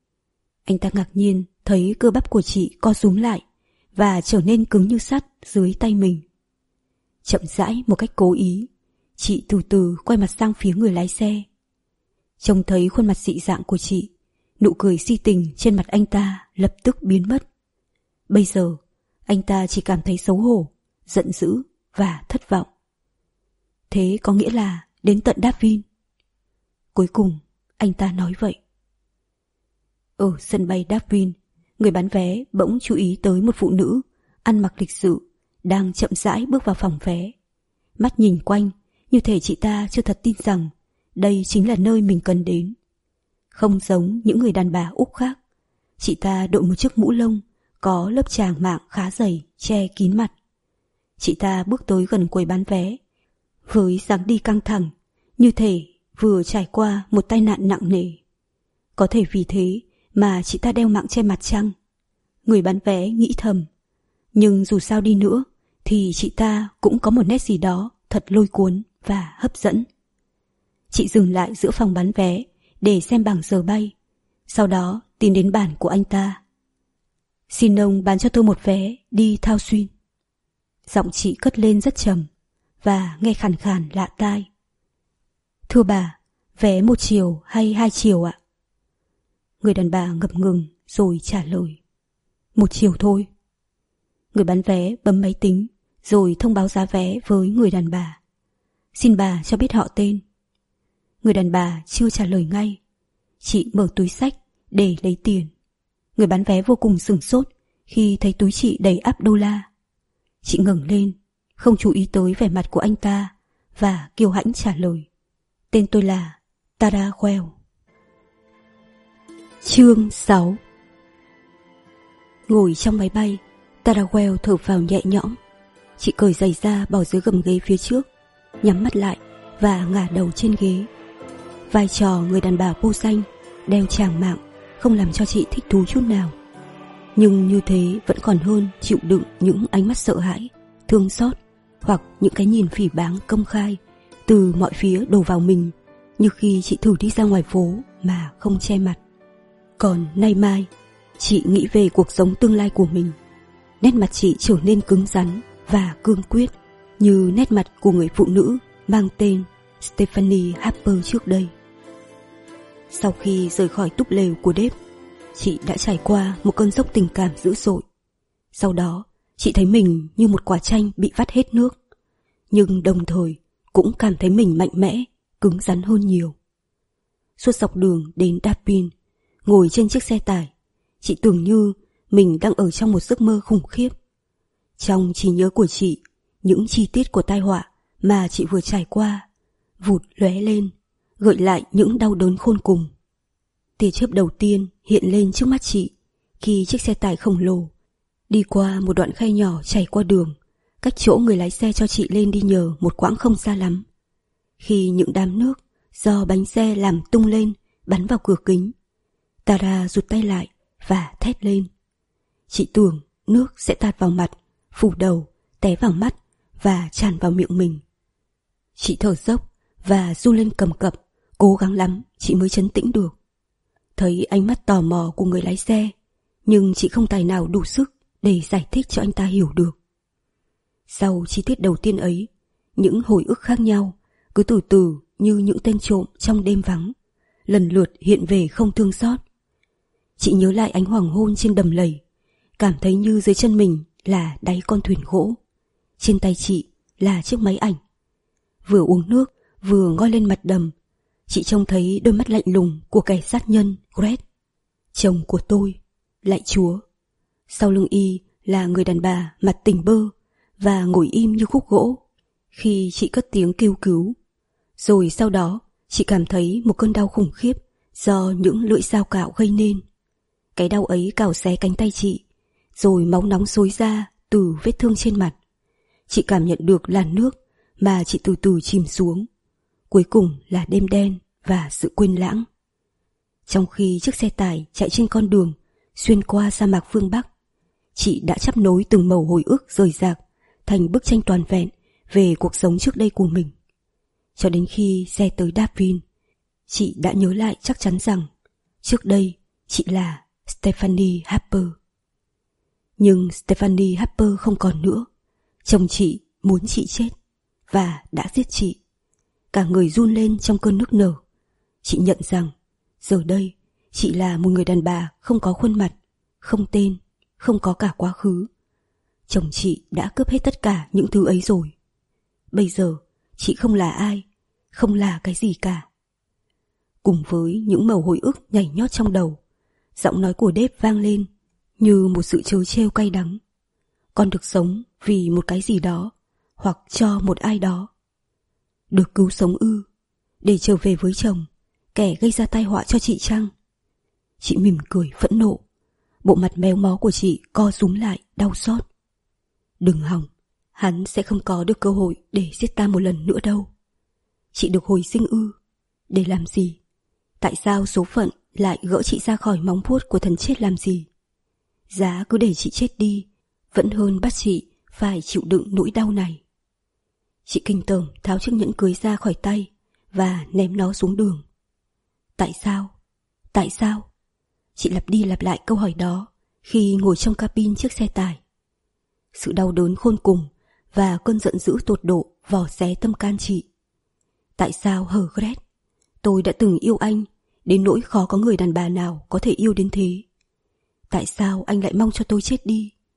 Anh ta ngạc nhiên thấy cơ bắp của chị co rúm lại và trở nên cứng như sắt dưới tay mình. Chậm rãi một cách cố ý, chị từ từ quay mặt sang phía người lái xe. Trông thấy khuôn mặt dị dạng của chị, nụ cười si tình trên mặt anh ta lập tức biến mất. Bây giờ, anh ta chỉ cảm thấy xấu hổ, giận dữ và thất vọng. Thế có nghĩa là đến tận Darwin. Cuối cùng, anh ta nói vậy. Ở sân bay Darwin, người bán vé bỗng chú ý tới một phụ nữ ăn mặc lịch sự đang chậm rãi bước vào phòng vé. Mắt nhìn quanh, như thể chị ta chưa thật tin rằng đây chính là nơi mình cần đến. Không giống những người đàn bà Úc khác, chị ta đội một chiếc mũ lông có lớp tràng mạng khá dày che kín mặt. Chị ta bước tới gần quầy bán vé với dáng đi căng thẳng, như thể vừa trải qua một tai nạn nặng nề. Có thể vì thế mà chị ta đeo mạng che mặt chăng? Người bán vé nghĩ thầm. Nhưng dù sao đi nữa thì chị ta cũng có một nét gì đó thật lôi cuốn và hấp dẫn. Chị dừng lại giữa phòng bán vé để xem bảng giờ bay, sau đó tìm đến bàn của anh ta. Xin ông bán cho tôi một vé đi Thao Xuyên. Giọng chị cất lên rất trầm và nghe khàn khàn lạ tai. Thưa bà, vé một chiều hay hai chiều ạ? Người đàn bà ngập ngừng rồi trả lời. Một chiều thôi. Người bán vé bấm máy tính rồi thông báo giá vé với người đàn bà. Xin bà cho biết họ tên. Người đàn bà chưa trả lời ngay. Chị mở túi xách để lấy tiền. Người bán vé vô cùng sửng sốt khi thấy túi chị đầy ắp đô la. Chị ngẩng lên, không chú ý tới vẻ mặt của anh ta và kiêu hãnh trả lời: tên tôi là Tara Well. Chương sáu. Ngồi trong máy bay, Tara Well thở phào nhẹ nhõm. Chị cởi giày ra bỏ dưới gầm ghế phía trước, nhắm mắt lại và ngả đầu trên ghế. Vai trò người đàn bà vô danh, đeo tràng mạng không làm cho chị thích thú chút nào. Nhưng như thế vẫn còn hơn chịu đựng những ánh mắt sợ hãi, thương xót hoặc những cái nhìn phỉ báng công khai từ mọi phía đổ vào mình, như khi chị thử đi ra ngoài phố mà không che mặt. Còn nay mai, chị nghĩ về cuộc sống tương lai của mình. Nét mặt chị trở nên cứng rắn và cương quyết, như nét mặt của người phụ nữ mang tên Stephanie Harper trước đây. Sau khi rời khỏi túp lều của Dave, chị đã trải qua một cơn dốc tình cảm dữ dội. Sau đó, chị thấy mình như một quả chanh bị vắt hết nước, nhưng đồng thời cũng cảm thấy mình mạnh mẽ, cứng rắn hơn nhiều. Suốt dọc đường đến Dapin, ngồi trên chiếc xe tải, chị tưởng như mình đang ở trong một giấc mơ khủng khiếp. Trong trí nhớ của chị, những chi tiết của tai họa mà chị vừa trải qua vụt lóe lên, gợi lại những đau đớn khôn cùng. Tia chớp đầu tiên hiện lên trước mắt chị khi chiếc xe tải khổng lồ đi qua một đoạn khe nhỏ chảy qua đường, cách chỗ người lái xe cho chị lên đi nhờ một quãng không xa lắm. Khi những đám nước do bánh xe làm tung lên bắn vào cửa kính, Tara rụt tay lại và thét lên. Chị tưởng nước sẽ tạt vào mặt, phủ đầu, té vào mắt và tràn vào miệng mình. Chị thở dốc và run lên cầm cập, cố gắng lắm chị mới trấn tĩnh được. Thấy ánh mắt tò mò của người lái xe, nhưng chị không tài nào đủ sức để giải thích cho anh ta hiểu được. Sau chi tiết đầu tiên ấy, những hồi ức khác nhau cứ từ từ như những tên trộm trong đêm vắng, lần lượt hiện về không thương xót. Chị nhớ lại ánh hoàng hôn trên đầm lầy, cảm thấy như dưới chân mình là đáy con thuyền gỗ, trên tay chị là chiếc máy ảnh. Vừa uống nước vừa ngoi lên mặt đầm, chị trông thấy đôi mắt lạnh lùng của kẻ sát nhân Greg, chồng của tôi. Lạy Chúa, sau lưng y là người đàn bà mặt tỉnh bơ và ngồi im như khúc gỗ khi chị cất tiếng kêu cứu. Rồi sau đó chị cảm thấy một cơn đau khủng khiếp do những lưỡi dao cạo gây nên. Cái đau ấy cào xé cánh tay chị, rồi máu nóng xối ra từ vết thương trên mặt. Chị cảm nhận được làn nước mà chị từ từ chìm xuống. Cuối cùng là đêm đen và sự quên lãng. Trong khi chiếc xe tải chạy trên con đường xuyên qua sa mạc phương Bắc, chị đã chắp nối từng mẩu hồi ức rời rạc thành bức tranh toàn vẹn về cuộc sống trước đây của mình. Cho đến khi xe tới Dapin, chị đã nhớ lại chắc chắn rằng trước đây chị là Stephanie Harper. Nhưng Stephanie Harper không còn nữa. Chồng chị muốn chị chết và đã giết chị. Cả người run lên trong cơn nức nở. Chị nhận rằng giờ đây chị là một người đàn bà không có khuôn mặt, không tên, không có cả quá khứ. Chồng chị đã cướp hết tất cả những thứ ấy rồi. Bây giờ chị không là ai, không là cái gì cả. Cùng với những mẩu hồi ức nhảy nhót trong đầu, giọng nói của Dave vang lên như một sự trớ trêu cay đắng. Con được sống vì một cái gì đó, hoặc cho một ai đó. Được cứu sống ư, để trở về với chồng, kẻ gây ra tai họa cho chị chăng? Chị mỉm cười phẫn nộ. Bộ mặt méo mó của chị co rúm lại đau xót. Đừng hòng, hắn sẽ không có được cơ hội để giết ta một lần nữa đâu. Chị được hồi sinh ư? Để làm gì? Tại sao số phận lại gỡ chị ra khỏi móng vuốt của thần chết làm gì? Giá cứ để chị chết đi vẫn hơn bắt chị phải chịu đựng nỗi đau này. Chị kinh tởm tháo chiếc nhẫn cưới ra khỏi tay và ném nó xuống đường. Tại sao? Tại sao? Chị lặp đi lặp lại câu hỏi đó khi ngồi trong cabin chiếc xe tải. Sự đau đớn khôn cùng và cơn giận dữ tột độ vò xé tâm can chị. Tại sao hờ Greg? Tôi đã từng yêu anh đến nỗi khó có người đàn bà nào có thể yêu đến thế. Tại sao anh lại mong cho tôi chết đi?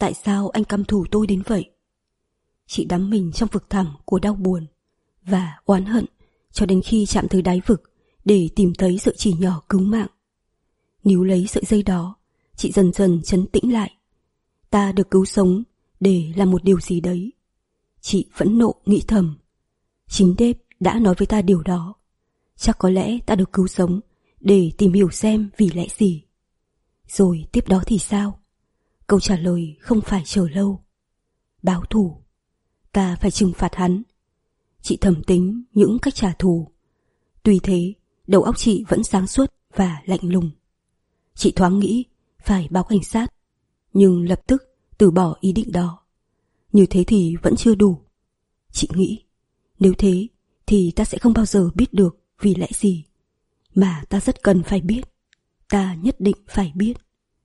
tại sao anh căm thù tôi đến vậy? Chị đắm mình trong vực thẳm của đau buồn và oán hận cho đến khi chạm tới đáy vực để tìm thấy sợi chỉ nhỏ cứu mạng. Níu lấy sợi dây đó, chị dần dần trấn tĩnh lại. Ta được cứu sống để làm một điều gì đấy. Chị phẫn nộ nghĩ thầm. Chính Dave đã nói với ta điều đó. Chắc có lẽ ta được cứu sống để tìm hiểu xem vì lẽ gì. Rồi tiếp đó thì sao? Câu trả lời không phải chờ lâu. Báo thù. Ta phải trừng phạt hắn. Chị thầm tính những cách trả thù. Tuy thế, đầu óc chị vẫn sáng suốt và lạnh lùng. Chị thoáng nghĩ phải báo cảnh sát, nhưng lập tức từ bỏ ý định đó. Như thế thì vẫn chưa đủ. Chị nghĩ, nếu thế thì ta sẽ không bao giờ biết được vì lẽ gì. Mà ta rất cần phải biết. Ta nhất định phải biết.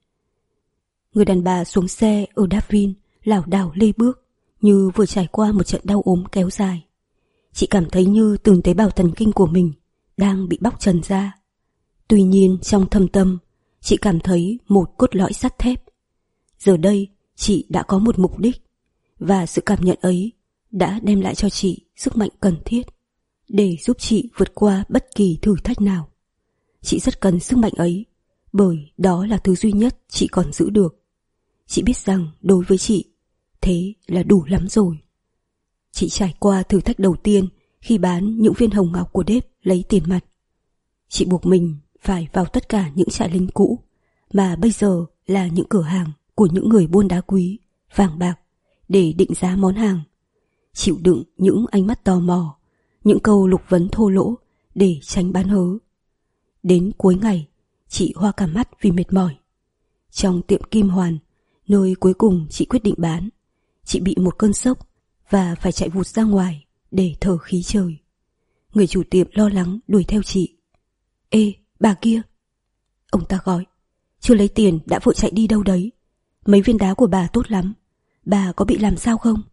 Người đàn bà xuống xe ở Darwin lảo đảo lê bước như vừa trải qua một trận đau ốm kéo dài. Chị cảm thấy như từng tế bào thần kinh của mình đang bị bóc trần ra. Tuy nhiên trong thâm tâm, chị cảm thấy một cốt lõi sắt thép. Giờ đây, chị đã có một mục đích, và sự cảm nhận ấy đã đem lại cho chị sức mạnh cần thiết để giúp chị vượt qua bất kỳ thử thách nào. Chị rất cần sức mạnh ấy, bởi đó là thứ duy nhất chị còn giữ được. Chị biết rằng đối với chị, thế là đủ lắm rồi. Chị trải qua thử thách đầu tiên khi bán những viên hồng ngọc của Dave lấy tiền mặt. Chị buộc mình phải vào tất cả những trại lính cũ, mà bây giờ là những cửa hàng của những người buôn đá quý, vàng bạc, để định giá món hàng. Chịu đựng những ánh mắt tò mò, những câu lục vấn thô lỗ để tránh bán hớ. Đến cuối ngày, chị hoa cả mắt vì mệt mỏi. Trong tiệm Kim Hoàn, nơi cuối cùng chị quyết định bán, chị bị một cơn sốc và phải chạy vụt ra ngoài để thở khí trời. Người chủ tiệm lo lắng đuổi theo chị. Ê, bà kia! Ông ta gọi. Chưa lấy tiền đã vội chạy đi đâu đấy. Mấy viên đá của bà tốt lắm. Bà có bị làm sao không?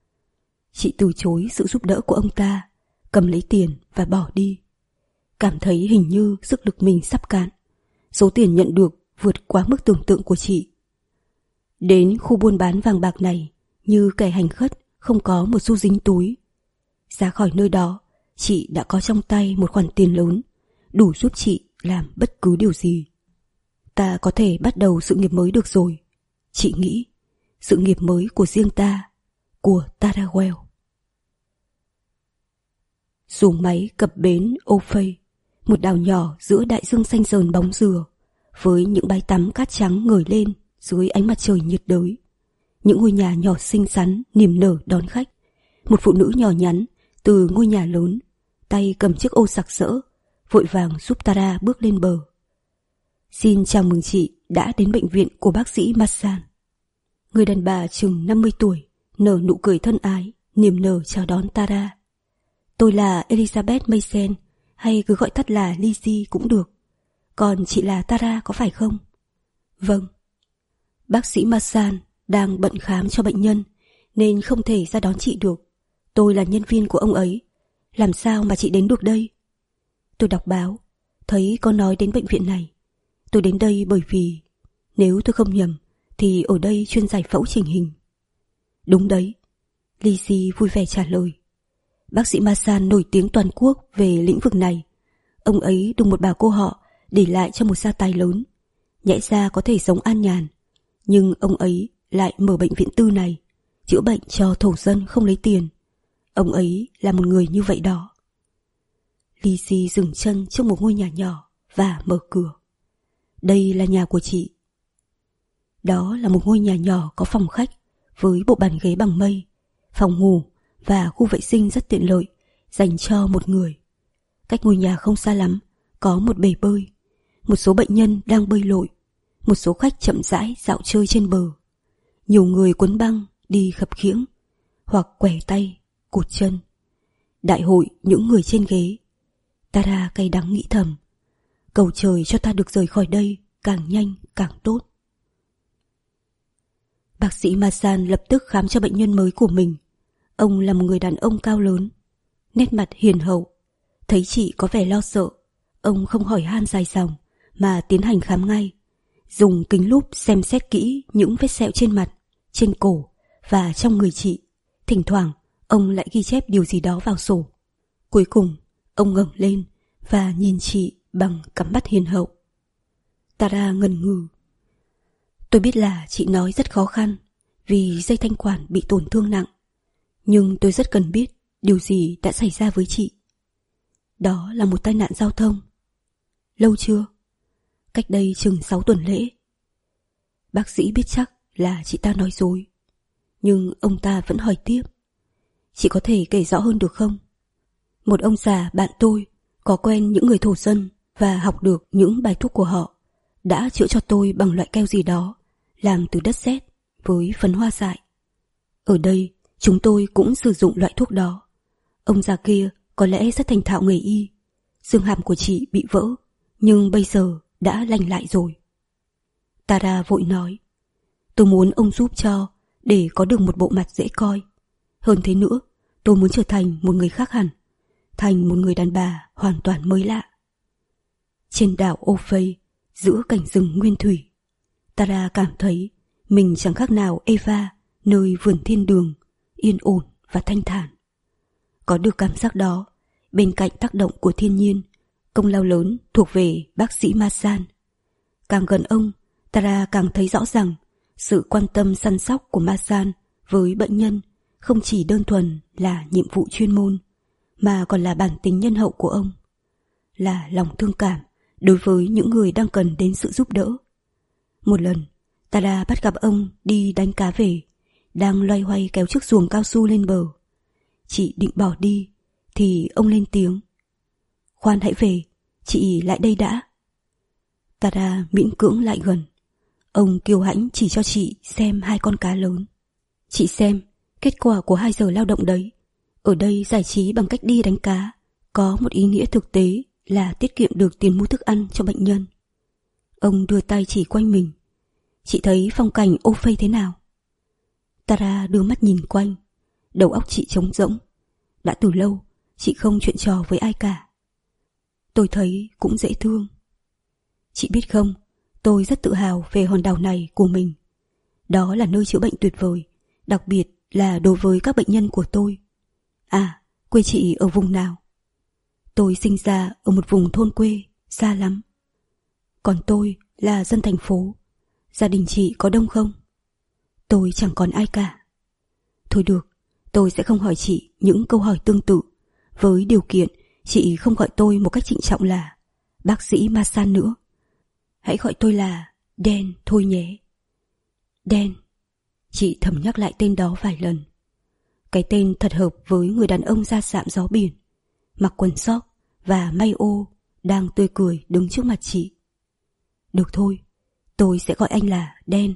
Chị từ chối sự giúp đỡ của ông ta, cầm lấy tiền và bỏ đi. Cảm thấy hình như sức lực mình sắp cạn. Số tiền nhận được vượt quá mức tưởng tượng của chị. Đến khu buôn bán vàng bạc này, như kẻ hành khất không có một xu dính túi. Ra khỏi nơi đó, chị đã có trong tay một khoản tiền lớn, đủ giúp chị làm bất cứ điều gì. Ta có thể bắt đầu sự nghiệp mới được rồi. Chị nghĩ, sự nghiệp mới của riêng ta, của Tarawell. Xuồng máy cập bến Ophei, một đảo nhỏ giữa đại dương xanh sờn bóng dừa, với những bãi tắm cát trắng ngời lên dưới ánh mặt trời nhiệt đới. Những ngôi nhà nhỏ xinh xắn niềm nở đón khách. Một phụ nữ nhỏ nhắn từ ngôi nhà lớn, tay cầm chiếc ô sặc sỡ, vội vàng giúp Tara bước lên bờ. Xin chào mừng chị đã đến bệnh viện của bác sĩ Massan. Người đàn bà chừng năm mươi tuổi, nở nụ cười thân ái, niềm nở chào đón Tara. Tôi là Elizabeth Mason, hay cứ gọi tắt là Lizzie cũng được. Còn chị là Tara có phải không? Vâng. Bác sĩ Massan đang bận khám cho bệnh nhân, nên không thể ra đón chị được. Tôi là nhân viên của ông ấy. Làm sao mà chị đến được đây? Tôi đọc báo, thấy có nói đến bệnh viện này. Tôi đến đây bởi vì, nếu tôi không nhầm, thì ở đây chuyên giải phẫu chỉnh hình. Đúng đấy, Lizzie vui vẻ trả lời. Bác sĩ Massan nổi tiếng toàn quốc về lĩnh vực này. Ông ấy được một bà cô họ để lại cho một gia tài lớn. Nhẽ ra có thể sống an nhàn, nhưng ông ấy lại mở bệnh viện tư này, chữa bệnh cho thổ dân không lấy tiền. Ông ấy là một người như vậy đó. Lizzie dừng chân trước một ngôi nhà nhỏ và mở cửa. Đây là nhà của chị. Đó là một ngôi nhà nhỏ có phòng khách với bộ bàn ghế bằng mây, phòng ngủ và khu vệ sinh rất tiện lợi dành cho một người. Cách ngôi nhà không xa lắm có một bể bơi. Một số bệnh nhân đang bơi lội, một số khách chậm rãi dạo chơi trên bờ. Nhiều người quấn băng đi khập khiễng hoặc quẻ tay, cụt chân. Đại hội những người trên ghế. Tara cay đắng nghĩ thầm, cầu trời cho ta được rời khỏi đây càng nhanh càng tốt. Bác sĩ Massan lập tức khám cho bệnh nhân mới của mình. Ông là một người đàn ông cao lớn, nét mặt hiền hậu. Thấy chị có vẻ lo sợ, ông không hỏi han dài dòng mà tiến hành khám ngay. Dùng kính lúp xem xét kỹ những vết sẹo trên mặt, trên cổ và trong người chị. Thỉnh thoảng ông lại ghi chép điều gì đó vào sổ. Cuối cùng ông ngẩng lên và nhìn chị bằng cặp mắt hiền hậu. Tara ngần ngừ. Tôi biết là chị nói rất khó khăn vì dây thanh quản bị tổn thương nặng, nhưng tôi rất cần biết điều gì đã xảy ra với chị. Đó là một tai nạn giao thông. Lâu chưa? Cách đây chừng sáu tuần lễ. Bác sĩ biết chắc là chị ta nói dối, nhưng ông ta vẫn hỏi tiếp. Chị có thể kể rõ hơn được không? Một ông già bạn tôi có quen những người thổ dân và học được những bài thuốc của họ, đã chữa cho tôi bằng loại keo gì đó làm từ đất sét với phấn hoa dại. Ở đây chúng tôi cũng sử dụng loại thuốc đó. Ông già kia có lẽ rất thành thạo nghề y. Xương hàm của chị bị vỡ, nhưng bây giờ đã lành lại rồi. Tara vội nói, tôi muốn ông giúp cho để có được một bộ mặt dễ coi. Hơn thế nữa, tôi muốn trở thành một người khác hẳn, thành một người đàn bà hoàn toàn mới lạ. Trên đảo Ophei, giữa cảnh rừng nguyên thủy, Tara cảm thấy mình chẳng khác nào Eva nơi vườn thiên đường, yên ổn và thanh thản. Có được cảm giác đó, bên cạnh tác động của thiên nhiên, công lao lớn thuộc về bác sĩ Masan. Càng gần ông, Tara càng thấy rõ rằng sự quan tâm săn sóc của Masan với bệnh nhân không chỉ đơn thuần là nhiệm vụ chuyên môn, mà còn là bản tính nhân hậu của ông, là lòng thương cảm đối với những người đang cần đến sự giúp đỡ. Một lần, Tara bắt gặp ông đi đánh cá về, đang loay hoay kéo chiếc xuồng cao su lên bờ. Chị định bỏ đi thì ông lên tiếng, khoan hãy về, chị lại đây đã. Tara miễn cưỡng lại gần. Ông kiêu hãnh chỉ cho chị xem hai con cá lớn. Chị xem, kết quả của hai giờ lao động đấy. Ở đây giải trí bằng cách đi đánh cá có một ý nghĩa thực tế là tiết kiệm được tiền mua thức ăn cho bệnh nhân. Ông đưa tay chỉ quanh mình. Chị thấy phong cảnh Ophei thế nào? Tara đưa mắt nhìn quanh. Đầu óc chị trống rỗng. Đã từ lâu chị không chuyện trò với ai cả. Tôi thấy cũng dễ thương. Chị biết không, tôi rất tự hào về hòn đảo này của mình. Đó là nơi chữa bệnh tuyệt vời, đặc biệt là đối với các bệnh nhân của tôi. À, quê chị ở vùng nào? Tôi sinh ra ở một vùng thôn quê, xa lắm. Còn tôi là dân thành phố. Gia đình chị có đông không? Tôi chẳng còn ai cả. Thôi được, tôi sẽ không hỏi chị những câu hỏi tương tự, với điều kiện chị không gọi tôi một cách trịnh trọng là bác sĩ Masan nữa. Hãy gọi tôi là Dan thôi nhé. Dan. Chị thầm nhắc lại tên đó vài lần. Cái tên thật hợp với người đàn ông da sạm gió biển, mặc quần sóc và may ô, đang tươi cười đứng trước mặt chị. Được thôi, tôi sẽ gọi anh là Dan.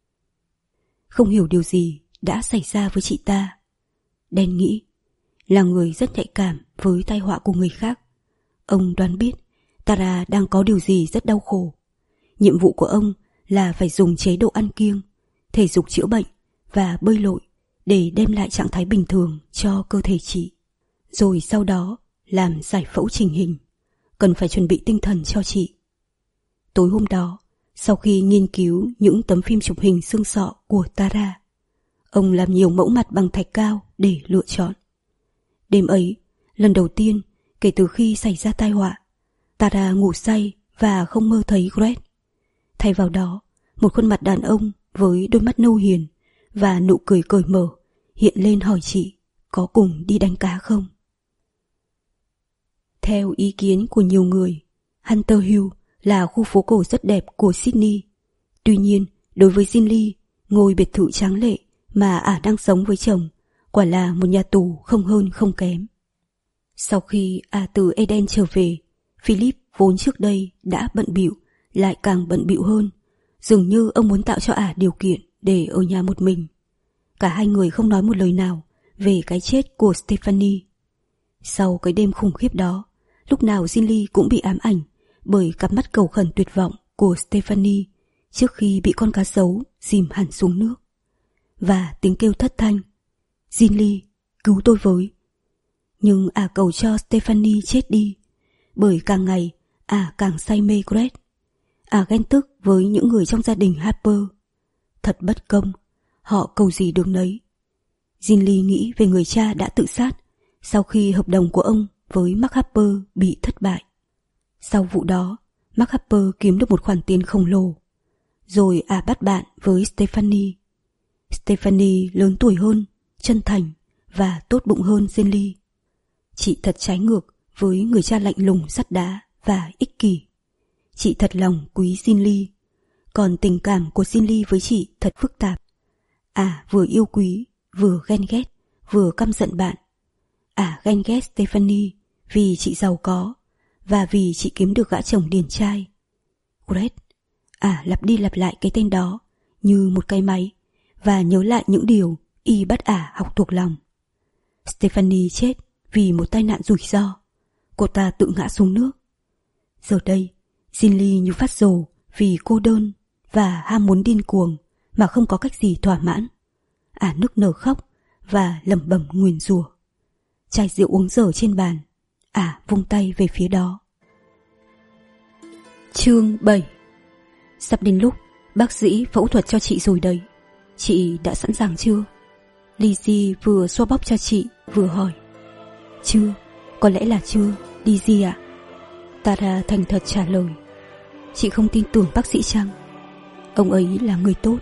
Không hiểu điều gì đã xảy ra với chị ta. Dan nghĩ, là người rất nhạy cảm với tai họa của người khác. Ông đoán biết Tara đang có điều gì rất đau khổ. Nhiệm vụ của ông là phải dùng chế độ ăn kiêng, thể dục chữa bệnh và bơi lội để đem lại trạng thái bình thường cho cơ thể chị. Rồi sau đó làm giải phẫu chỉnh hình, cần phải chuẩn bị tinh thần cho chị. Tối hôm đó, sau khi nghiên cứu những tấm phim chụp hình xương sọ của Tara, ông làm nhiều mẫu mặt bằng thạch cao để lựa chọn. Đêm ấy, lần đầu tiên kể từ khi xảy ra tai họa, Tara ngủ say và không mơ thấy Greg. Thay vào đó, một khuôn mặt đàn ông với đôi mắt nâu hiền và nụ cười cởi mở hiện lên hỏi chị có cùng đi đánh cá không. Theo ý kiến của nhiều người, Hunter Hill là khu phố cổ rất đẹp của Sydney. Tuy nhiên, đối với Jin Lee, ngôi biệt thự tráng lệ mà ả đang sống với chồng quả là một nhà tù không hơn không kém. Sau khi ả từ Eden trở về, Philip vốn trước đây đã bận bịu lại càng bận bịu hơn. Dường như ông muốn tạo cho ả điều kiện để ở nhà một mình. Cả hai người không nói một lời nào về cái chết của Stephanie. Sau cái đêm khủng khiếp đó, lúc nào Jin Lee cũng bị ám ảnh bởi cặp mắt cầu khẩn tuyệt vọng của Stephanie trước khi bị con cá sấu dìm hẳn xuống nước. Và tiếng kêu thất thanh, Jin Lee, cứu tôi với. Nhưng ả cầu cho Stephanie chết đi, bởi càng ngày ả càng say mê Greg. Ả ghen tức với những người trong gia đình Harper. Thật bất công, họ cầu gì được nấy. Jin Lee nghĩ về người cha đã tự sát sau khi hợp đồng của ông với Mark Harper bị thất bại. Sau vụ đó, Mark Harper kiếm được một khoản tiền khổng lồ. Rồi ả à bắt bạn với Stephanie. Stephanie lớn tuổi hơn, chân thành và tốt bụng hơn Jin Lee. Chị thật trái ngược với người cha lạnh lùng sắt đá và ích kỷ. Chị thật lòng quý Jin Lee, còn tình cảm của Jin Lee với chị thật phức tạp. À vừa yêu quý, vừa ghen ghét, vừa căm giận bạn. À ghen ghét Stephanie vì chị giàu có và vì chị kiếm được gã chồng điển trai. Greg, à lặp đi lặp lại cái tên đó như một cái máy và nhớ lại những điều y bắt ả học thuộc lòng. Stephanie chết vì một tai nạn rủi ro. Cô ta tự ngã xuống nước. Giờ đây, Jin Lee như phát rồ vì cô đơn và ham muốn điên cuồng mà không có cách gì thỏa mãn. Ả nức nở khóc và lẩm bẩm nguyền rủa. Chai rượu uống dở trên bàn, ả vung tay về phía đó. Chương bảy. Sắp đến lúc bác sĩ phẫu thuật cho chị rồi đấy. Chị đã sẵn sàng chưa? Lizzie vừa xoa bóp cho chị vừa hỏi. Chưa, có lẽ là chưa, Lizzie ạ. Tara thành thật trả lời. Chị không tin tưởng bác sĩ chăng? Ông ấy là người tốt.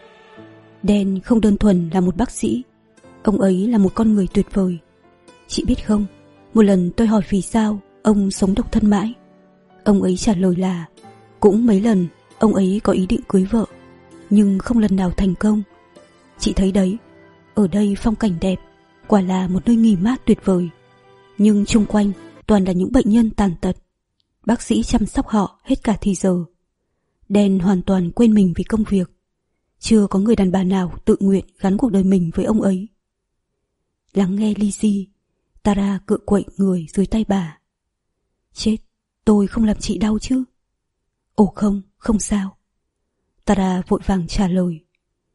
Dan không đơn thuần là một bác sĩ. Ông ấy là một con người tuyệt vời. Chị biết không, một lần tôi hỏi vì sao ông sống độc thân mãi. Ông ấy trả lời là cũng mấy lần ông ấy có ý định cưới vợ, nhưng không lần nào thành công. Chị thấy đấy, ở đây phong cảnh đẹp, quả là một nơi nghỉ mát tuyệt vời. Nhưng chung quanh toàn là những bệnh nhân tàn tật. Bác sĩ chăm sóc họ hết cả thì giờ. Dan hoàn toàn quên mình vì công việc. Chưa có người đàn bà nào tự nguyện gắn cuộc đời mình với ông ấy. Lắng nghe Lizzie, Tara cựa quậy người dưới tay bà. Chết, tôi không làm chị đau chứ? Ồ không, không sao. Tara vội vàng trả lời.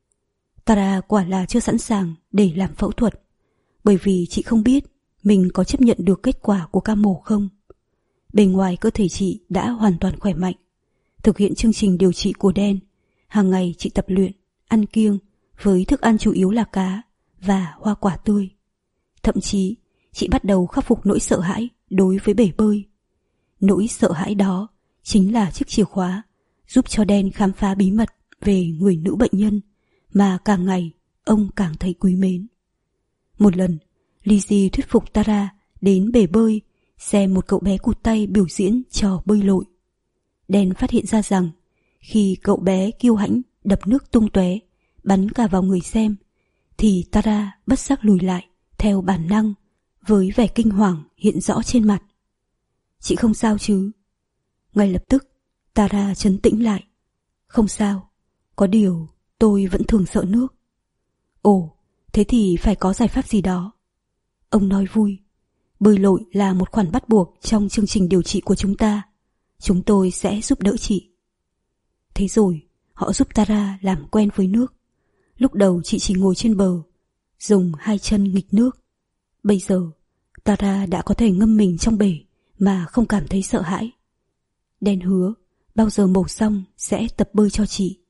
Tara quả là chưa sẵn sàng để làm phẫu thuật, bởi vì chị không biết mình có chấp nhận được kết quả của ca mổ không. Bề ngoài cơ thể chị đã hoàn toàn khỏe mạnh. Thực hiện chương trình điều trị của Dan, hàng ngày chị tập luyện, ăn kiêng với thức ăn chủ yếu là cá và hoa quả tươi. Thậm chí chị bắt đầu khắc phục nỗi sợ hãi đối với bể bơi. Nỗi sợ hãi đó chính là chiếc chìa khóa giúp cho Dan khám phá bí mật về người nữ bệnh nhân mà càng ngày ông càng thấy quý mến. Một lần, Lizzie thuyết phục Tara đến bể bơi xem một cậu bé cụt tay biểu diễn trò bơi lội. Dan phát hiện ra rằng khi cậu bé kiêu hãnh đập nước tung tóe, bắn cả vào người xem, thì Tara bất giác lùi lại theo bản năng với vẻ kinh hoàng hiện rõ trên mặt. Chị không sao chứ? Ngay lập tức Tara trấn tĩnh lại. Không sao, có điều tôi vẫn thường sợ nước. Ồ, thế thì phải có giải pháp gì đó. Ông nói vui. Bơi lội là một khoản bắt buộc trong chương trình điều trị của chúng ta. Chúng tôi sẽ giúp đỡ chị. Thế rồi, họ giúp Tara làm quen với nước. Lúc đầu chị chỉ ngồi trên bờ, dùng hai chân nghịch nước. Bây giờ, Tara đã có thể ngâm mình trong bể mà không cảm thấy sợ hãi. Dan hứa, bao giờ mổ xong sẽ tập bơi cho chị.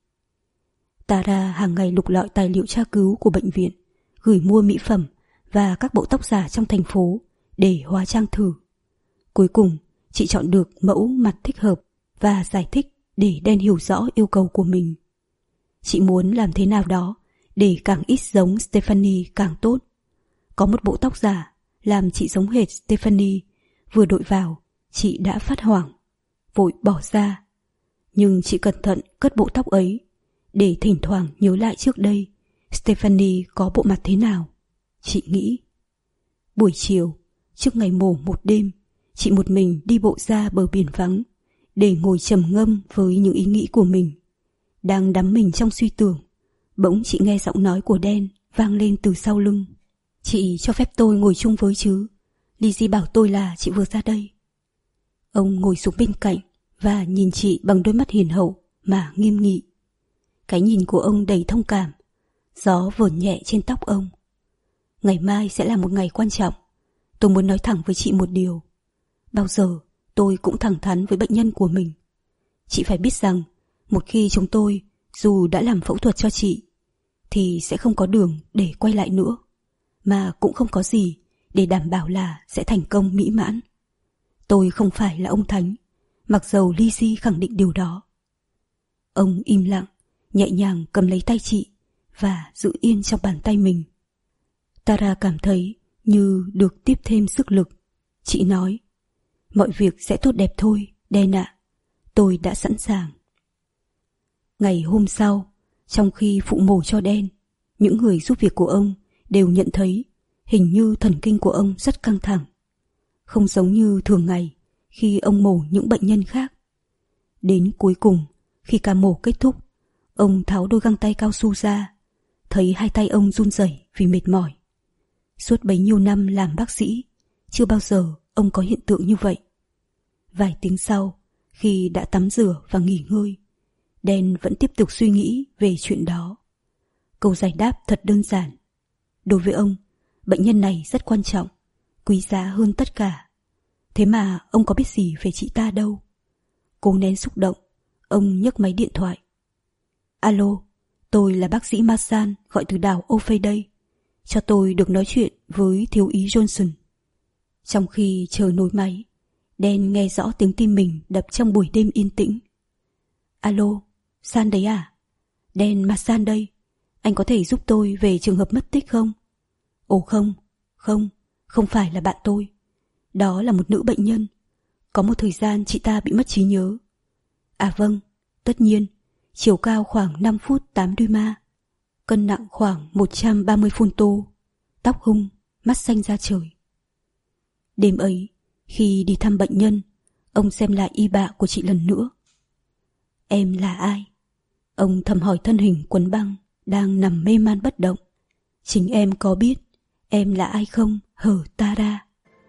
Tara hàng ngày lục lọi tài liệu tra cứu của bệnh viện, gửi mua mỹ phẩm và các bộ tóc giả trong thành phố để hóa trang thử. Cuối cùng, chị chọn được mẫu mặt thích hợp và giải thích để Dan hiểu rõ yêu cầu của mình. Chị muốn làm thế nào đó để càng ít giống Stephanie càng tốt. Có một bộ tóc giả làm chị giống hệt Stephanie, vừa đội vào, chị đã phát hoảng, vội bỏ ra. Nhưng chị cẩn thận cất bộ tóc ấy, để thỉnh thoảng nhớ lại trước đây Stephanie có bộ mặt thế nào. Chị nghĩ. Buổi chiều, trước ngày mổ một đêm, chị một mình đi bộ ra bờ biển vắng, để ngồi trầm ngâm với những ý nghĩ của mình. Đang đắm mình trong suy tưởng, bỗng chị nghe giọng nói của Dan vang lên từ sau lưng. Chị cho phép tôi ngồi chung với chứ? Lizzie bảo tôi là chị vừa ra đây. Ông ngồi xuống bên cạnh và nhìn chị bằng đôi mắt hiền hậu mà nghiêm nghị. Cái nhìn của ông đầy thông cảm. Gió vờn nhẹ trên tóc ông. Ngày mai sẽ là một ngày quan trọng. Tôi muốn nói thẳng với chị một điều. Bao giờ tôi cũng thẳng thắn với bệnh nhân của mình. Chị phải biết rằng, một khi chúng tôi dù đã làm phẫu thuật cho chị, thì sẽ không có đường để quay lại nữa, mà cũng không có gì để đảm bảo là sẽ thành công mỹ mãn. Tôi không phải là ông thánh, mặc dầu Lizzie khẳng định điều đó. Ông im lặng, nhẹ nhàng cầm lấy tay chị và giữ yên trong bàn tay mình. Tara cảm thấy như được tiếp thêm sức lực. Chị nói, mọi việc sẽ tốt đẹp thôi, Dan ạ. Tôi đã sẵn sàng. Ngày hôm sau, trong khi phụ mổ cho Dan, những người giúp việc của ông đều nhận thấy hình như thần kinh của ông rất căng thẳng. Không giống như thường ngày khi ông mổ những bệnh nhân khác. Đến cuối cùng, khi ca mổ kết thúc, ông tháo đôi găng tay cao su ra, thấy hai tay ông run rẩy vì mệt mỏi. Suốt bấy nhiêu năm làm bác sĩ, chưa bao giờ ông có hiện tượng như vậy. Vài tiếng sau, khi đã tắm rửa và nghỉ ngơi, Dan vẫn tiếp tục suy nghĩ về chuyện đó. Câu giải đáp thật đơn giản. Đối với ông, bệnh nhân này rất quan trọng, quý giá hơn tất cả. Thế mà ông có biết gì về chị ta đâu. Cố nén xúc động, ông nhấc máy điện thoại. Alo, tôi là bác sĩ Masan gọi từ đảo Ophei đây. Cho tôi được nói chuyện với thiếu úy Johnson. Trong khi chờ nối máy, Dan nghe rõ tiếng tim mình đập trong buổi đêm yên tĩnh. Alo, San đấy à? Dan Masan đây. Anh có thể giúp tôi về trường hợp mất tích không? Ồ không, không, không phải là bạn tôi. Đó là một nữ bệnh nhân. Có một thời gian chị ta bị mất trí nhớ. À vâng, tất nhiên. Chiều cao khoảng năm phút tám đuôi ma. Cân nặng khoảng một trăm ba mươi phun tô. Tóc hung, mắt xanh da trời. Đêm ấy, khi đi thăm bệnh nhân, ông xem lại y bạ của chị lần nữa. Em là ai? Ông thầm hỏi thân hình quấn băng đang nằm mê man bất động. Chính em có biết em là ai không, hở Tara?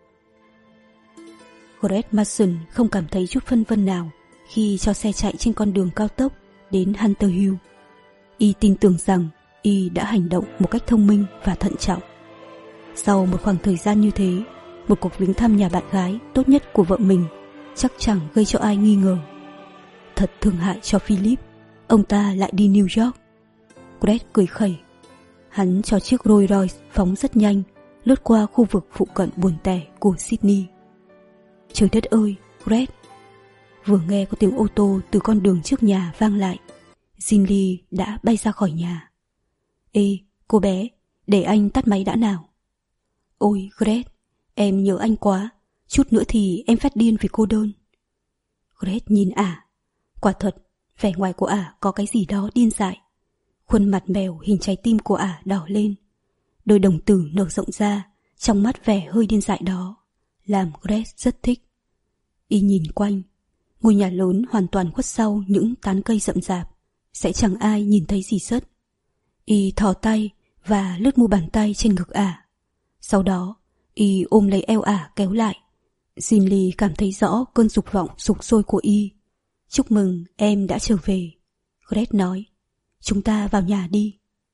Greg Mason không cảm thấy chút phân vân nào khi cho xe chạy trên con đường cao tốc đến Hunter Hill. Y tin tưởng rằng Y đã hành động một cách thông minh và thận trọng. Sau một khoảng thời gian như thế, một cuộc viếng thăm nhà bạn gái tốt nhất của vợ mình chắc chẳng gây cho ai nghi ngờ. Thật thương hại cho Philip, ông ta lại đi New York. Greg cười khẩy. Hắn cho chiếc Rolls Royce phóng rất nhanh, lướt qua khu vực phụ cận buồn tẻ của Sydney. Trời đất ơi, Greg! Vừa nghe có tiếng ô tô từ con đường trước nhà vang lại, Zinli đã bay ra khỏi nhà. Ê, cô bé, để anh tắt máy đã nào. Ôi, Greg, em nhớ anh quá, chút nữa thì em phát điên vì cô đơn. Greg nhìn ả. Quả thật, vẻ ngoài của ả có cái gì đó điên dại. Khuôn mặt mèo hình trái tim của ả đỏ lên. Đôi đồng tử nở rộng ra, trong mắt vẻ hơi điên dại đó, làm Greg rất thích. Y nhìn quanh, ngôi nhà lớn hoàn toàn khuất sau những tán cây rậm rạp, sẽ chẳng ai nhìn thấy gì sất. Y thò tay và lướt mu bàn tay trên ngực ả. Sau đó, Y ôm lấy eo ả kéo lại. Zinli cảm thấy rõ cơn dục vọng sục sôi của Y. Chúc mừng em đã trở về, Greg nói. Chúng ta vào nhà đi.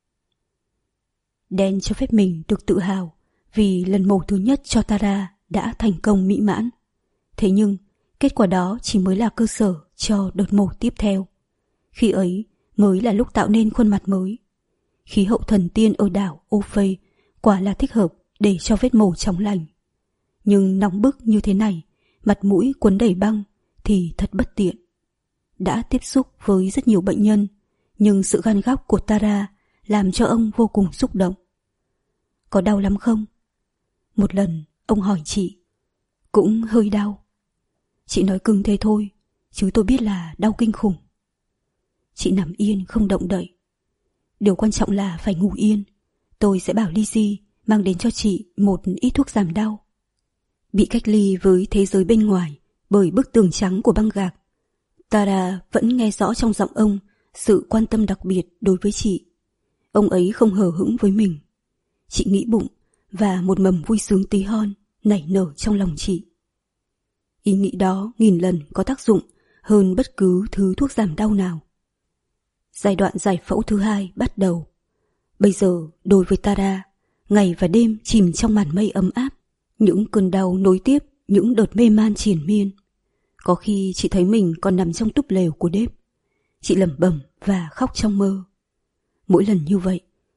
Dan cho phép mình được tự hào vì lần mổ thứ nhất cho Tara đã thành công mỹ mãn. Thế nhưng, kết quả đó chỉ mới là cơ sở cho đợt mổ tiếp theo. Khi ấy mới là lúc tạo nên khuôn mặt mới. Khí hậu thần tiên ở đảo Ophei quả là thích hợp để cho vết mổ chóng lành. Nhưng nóng bức như thế này, mặt mũi quấn đầy băng thì thật bất tiện. Đã tiếp xúc với rất nhiều bệnh nhân, nhưng sự gan góc của Tara làm cho ông vô cùng xúc động. Có đau lắm không? Một lần ông hỏi chị. Cũng hơi đau. Chị nói cưng thế thôi, chứ tôi biết là đau kinh khủng. Chị nằm yên không động đậy. Điều quan trọng là phải ngủ yên. Tôi sẽ bảo Lizzie mang đến cho chị một ít thuốc giảm đau. Bị cách ly với thế giới bên ngoài bởi bức tường trắng của băng gạc, Tara vẫn nghe rõ trong giọng ông sự quan tâm đặc biệt đối với chị. Ông ấy không hờ hững với mình. Chị nghĩ bụng và một mầm vui sướng tí hon nảy nở trong lòng chị. Ý nghĩ đó nghìn lần có tác dụng hơn bất cứ thứ thuốc giảm đau nào. Giai đoạn giải phẫu thứ hai bắt đầu. Bây giờ đối với Tara, ngày và đêm chìm trong màn mây ấm áp. Những cơn đau nối tiếp những đợt mê man triền miên. Có khi chị thấy mình còn nằm trong túp lều của đếp. Chị lẩm bẩm và khóc trong mơ. Mỗi lần như vậy,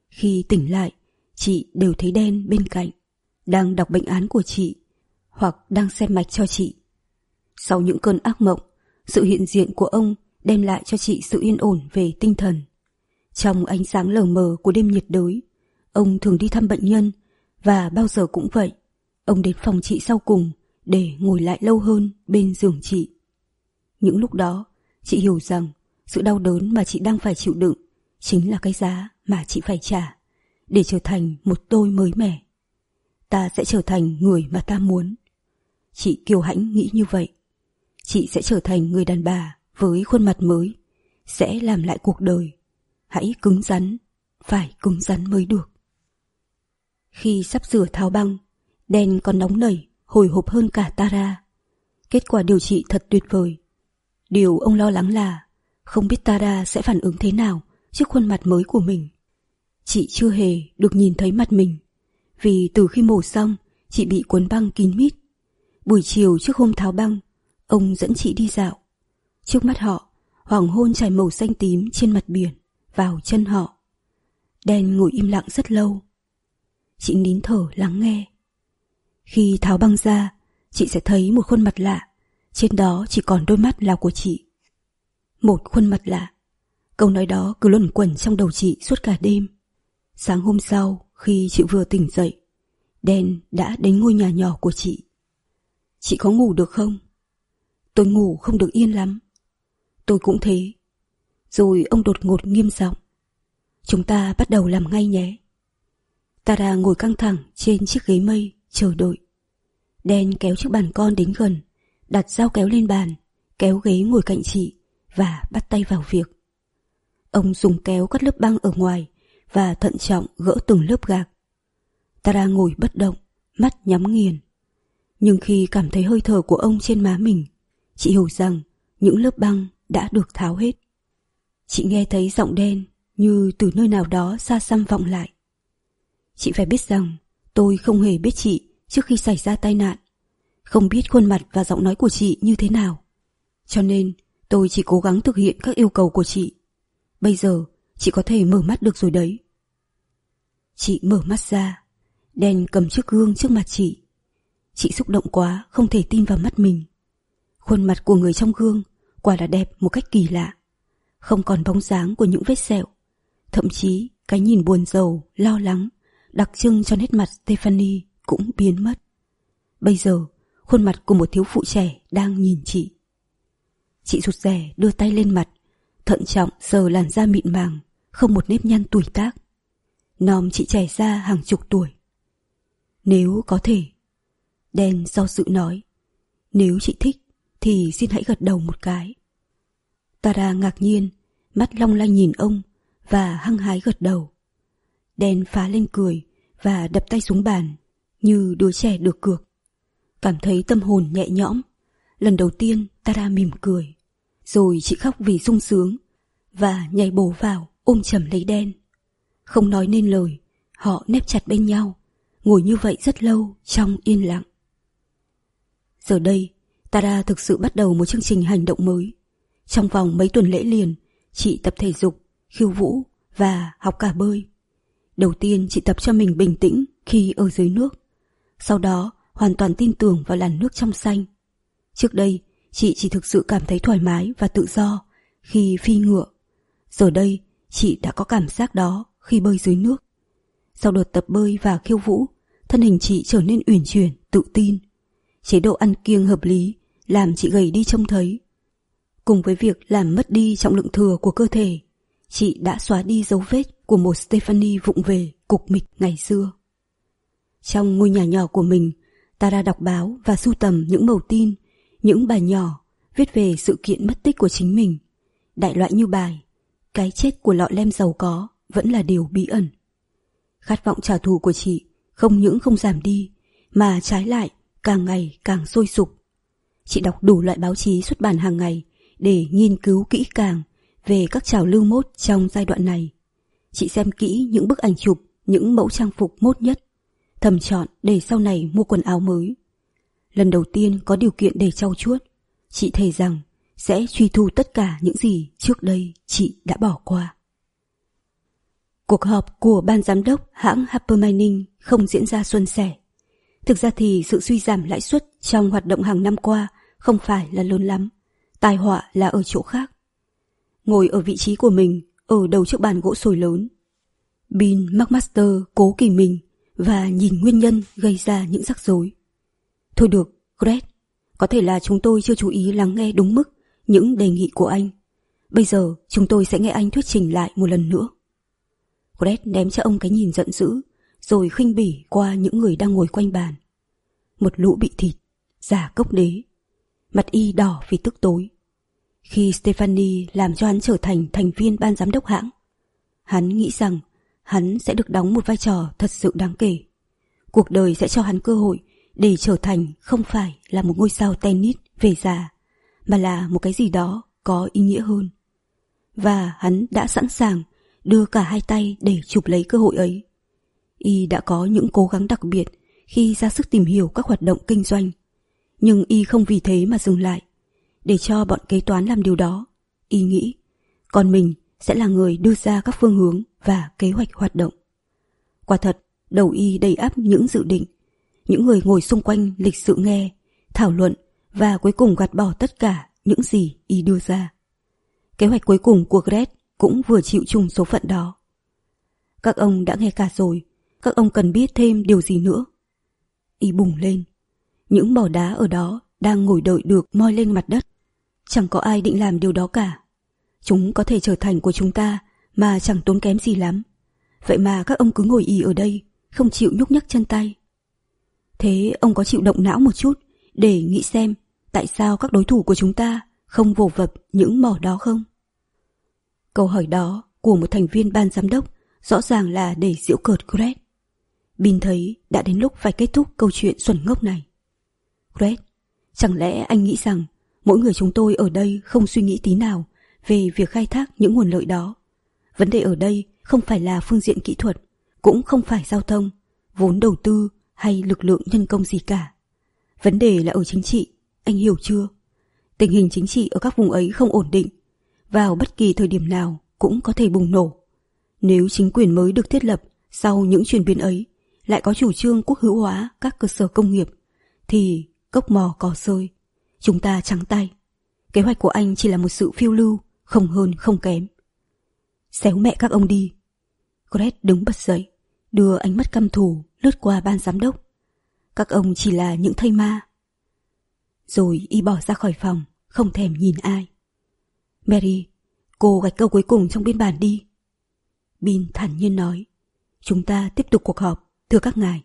Khi tỉnh lại, chị đều thấy đen bên cạnh, đang đọc bệnh án của chị hoặc đang xem mạch cho chị. Sau những cơn ác mộng, sự hiện diện của ông đem lại cho chị sự yên ổn về tinh thần. Trong ánh sáng lờ mờ của đêm nhiệt đới, ông thường đi thăm bệnh nhân, và bao giờ cũng vậy, ông đến phòng chị sau cùng để ngồi lại lâu hơn bên giường chị. Những lúc đó, chị hiểu rằng sự đau đớn mà chị đang phải chịu đựng chính là cái giá mà chị phải trả để trở thành một tôi mới mẻ. Ta sẽ trở thành người mà ta muốn. Chị kiêu hãnh nghĩ như vậy. Chị sẽ trở thành người đàn bà với khuôn mặt mới, sẽ làm lại cuộc đời. Hãy cứng rắn, phải cứng rắn mới được. Khi sắp sửa tháo băng, Dan còn nóng nảy, hồi hộp hơn cả Tara. Kết quả điều trị thật tuyệt vời. Điều ông lo lắng là không biết Tara sẽ phản ứng thế nào trước khuôn mặt mới của mình. Chị chưa hề được nhìn thấy mặt mình, vì từ khi mổ xong, chị bị cuốn băng kín mít. Buổi chiều trước hôm tháo băng, ông dẫn chị đi dạo. Trước mắt họ, hoàng hôn trải màu xanh tím trên mặt biển, vào chân họ. Dan ngồi im lặng rất lâu. Chị nín thở lắng nghe. Khi tháo băng ra, chị sẽ thấy một khuôn mặt lạ. Trên đó chỉ còn đôi mắt là của chị. Một khuôn mặt lạ. Câu nói đó cứ luẩn quẩn trong đầu chị suốt cả đêm. Sáng hôm sau, khi chị vừa tỉnh dậy, Dan đã đến ngôi nhà nhỏ của chị. Chị có ngủ được không? Tôi ngủ không được yên lắm. Tôi cũng thế. Rồi ông đột ngột nghiêm giọng. Chúng ta bắt đầu làm ngay nhé. Tara ngồi căng thẳng trên chiếc ghế mây, chờ đợi. Dan kéo chiếc bàn con đến gần, đặt dao kéo lên bàn, kéo ghế ngồi cạnh chị và bắt tay vào việc. Ông dùng kéo cắt lớp băng ở ngoài và thận trọng gỡ từng lớp gạc. Tara ngồi bất động, mắt nhắm nghiền. Nhưng khi cảm thấy hơi thở của ông trên má mình, chị hiểu rằng những lớp băng đã được tháo hết. Chị nghe thấy giọng Dan như từ nơi nào đó xa xăm vọng lại. Chị phải biết rằng tôi không hề biết chị trước khi xảy ra tai nạn, không biết khuôn mặt và giọng nói của chị như thế nào. Cho nên tôi chỉ cố gắng thực hiện các yêu cầu của chị. Bây giờ chị có thể mở mắt được rồi đấy. Chị mở mắt ra. Dan cầm chiếc gương trước mặt chị. Chị xúc động quá, không thể tin vào mắt mình. Khuôn mặt của người trong gương quả là đẹp một cách kỳ lạ. Không còn bóng dáng của những vết sẹo. Thậm chí cái nhìn buồn rầu, lo lắng đặc trưng cho nét mặt Stephanie cũng biến mất. Bây giờ, khuôn mặt của một thiếu phụ trẻ đang nhìn chị. Chị rụt rè đưa tay lên mặt, thận trọng sờ làn da mịn màng, không một nếp nhăn tuổi tác. Nòm chị trẻ ra hàng chục tuổi. Nếu có thể, Dan do dự nói, nếu chị thích thì xin hãy gật đầu một cái. Tara ngạc nhiên, mắt long lanh nhìn ông và hăng hái gật đầu. Dan phá lên cười và đập tay xuống bàn như đứa trẻ được cược. Cảm thấy tâm hồn nhẹ nhõm. Lần đầu tiên Tara mỉm cười. Rồi chị khóc vì sung sướng và nhảy bổ vào ôm chầm lấy Dan. Không nói nên lời, họ nép chặt bên nhau, ngồi như vậy rất lâu trong yên lặng. Giờ đây, Tara thực sự bắt đầu một chương trình hành động mới. Trong vòng mấy tuần lễ liền, chị tập thể dục, khiêu vũ và học cả bơi. Đầu tiên chị tập cho mình bình tĩnh khi ở dưới nước. Sau đó hoàn toàn tin tưởng vào làn nước trong xanh. Trước đây chị chỉ thực sự cảm thấy thoải mái và tự do khi phi ngựa. Giờ đây chị đã có cảm giác đó khi bơi dưới nước. Sau đợt tập bơi và khiêu vũ, thân hình chị trở nên uyển chuyển, tự tin. Chế độ ăn kiêng hợp lý làm chị gầy đi trông thấy. Cùng với việc làm mất đi trọng lượng thừa của cơ thể, chị đã xóa đi dấu vết của một Stephanie vụng về, cục mịch ngày xưa. Trong ngôi nhà nhỏ của mình, Tara đọc báo và sưu tầm những mẩu tin, những bài nhỏ viết về sự kiện mất tích của chính mình. Đại loại như bài cái chết của lọ lem giàu có vẫn là điều bí ẩn. Khát vọng trả thù của chị không những không giảm đi, mà trái lại càng ngày càng sôi sục. Chị đọc đủ loại báo chí xuất bản hàng ngày để nghiên cứu kỹ càng về các trào lưu mốt trong giai đoạn này. Chị xem kỹ những bức ảnh chụp, những mẫu trang phục mốt nhất, thầm chọn để sau này mua quần áo mới. Lần đầu tiên có điều kiện để trau chuốt, chị thề rằng sẽ truy thu tất cả những gì trước đây chị đã bỏ qua. Cuộc họp của ban giám đốc hãng Harper Mining không diễn ra suôn sẻ. Thực ra thì sự suy giảm lãi suất trong hoạt động hàng năm qua không phải là lớn lắm. Tai họa là ở chỗ khác. Ngồi ở vị trí của mình, ở đầu chiếc bàn gỗ sồi lớn, Bill McMaster cố kìm mình và nhìn nguyên nhân gây ra những rắc rối. Thôi được, Greg, có thể là chúng tôi chưa chú ý lắng nghe đúng mức những đề nghị của anh. Bây giờ chúng tôi sẽ nghe anh thuyết trình lại một lần nữa. Greg ném cho ông cái nhìn giận dữ, rồi khinh bỉ qua những người đang ngồi quanh bàn. Một lũ bị thịt, giả cốc đế. Mặt y đỏ vì tức tối. Khi Stephanie làm cho hắn trở thành thành viên ban giám đốc hãng, hắn nghĩ rằng hắn sẽ được đóng một vai trò thật sự đáng kể. Cuộc đời sẽ cho hắn cơ hội để trở thành không phải là một ngôi sao tennis về già, mà là một cái gì đó có ý nghĩa hơn. Và hắn đã sẵn sàng đưa cả hai tay để chụp lấy cơ hội ấy. Y đã có những cố gắng đặc biệt khi ra sức tìm hiểu các hoạt động kinh doanh, nhưng Y không vì thế mà dừng lại. Để cho bọn kế toán làm điều đó, Y nghĩ, còn mình sẽ là người đưa ra các phương hướng và kế hoạch hoạt động. Quả thật, đầu Y đầy ắp những dự định. Những người ngồi xung quanh lịch sự nghe, thảo luận và cuối cùng gạt bỏ tất cả những gì Y đưa ra. Kế hoạch cuối cùng của Greg cũng vừa chịu chung số phận đó. Các ông đã nghe cả rồi, các ông cần biết thêm điều gì nữa? Y bùng lên. Những mỏ đá ở đó đang ngồi đợi được moi lên mặt đất. Chẳng có ai định làm điều đó cả. Chúng có thể trở thành của chúng ta mà chẳng tốn kém gì lắm. Vậy mà các ông cứ ngồi ì ở đây, không chịu nhúc nhắc chân tay. Thế ông có chịu động não một chút để nghĩ xem tại sao các đối thủ của chúng ta không vồ vập những mỏ đó không? Câu hỏi đó của một thành viên ban giám đốc rõ ràng là để giễu cợt Greg. Bill thấy đã đến lúc phải kết thúc câu chuyện xuẩn ngốc này. Greg, chẳng lẽ anh nghĩ rằng mỗi người chúng tôi ở đây không suy nghĩ tí nào về việc khai thác những nguồn lợi đó? Vấn đề ở đây không phải là phương diện kỹ thuật, cũng không phải giao thông, vốn đầu tư hay lực lượng nhân công gì cả. Vấn đề là ở chính trị, anh hiểu chưa? Tình hình chính trị ở các vùng ấy không ổn định, vào bất kỳ thời điểm nào cũng có thể bùng nổ. Nếu chính quyền mới được thiết lập sau những chuyển biến ấy lại có chủ trương quốc hữu hóa các cơ sở công nghiệp, thì cốc mò cò sơi, chúng ta trắng tay. Kế hoạch của anh chỉ là một sự phiêu lưu, không hơn không kém. Xéo mẹ các ông đi. Greg đứng bật dậy, đưa ánh mắt căm thù lướt qua ban giám đốc. Các ông chỉ là những thây ma. Rồi Y bỏ ra khỏi phòng, không thèm nhìn ai. Mary, cô gạch câu cuối cùng trong biên bản đi. Bill thản nhiên nói, chúng ta tiếp tục cuộc họp, thưa các ngài.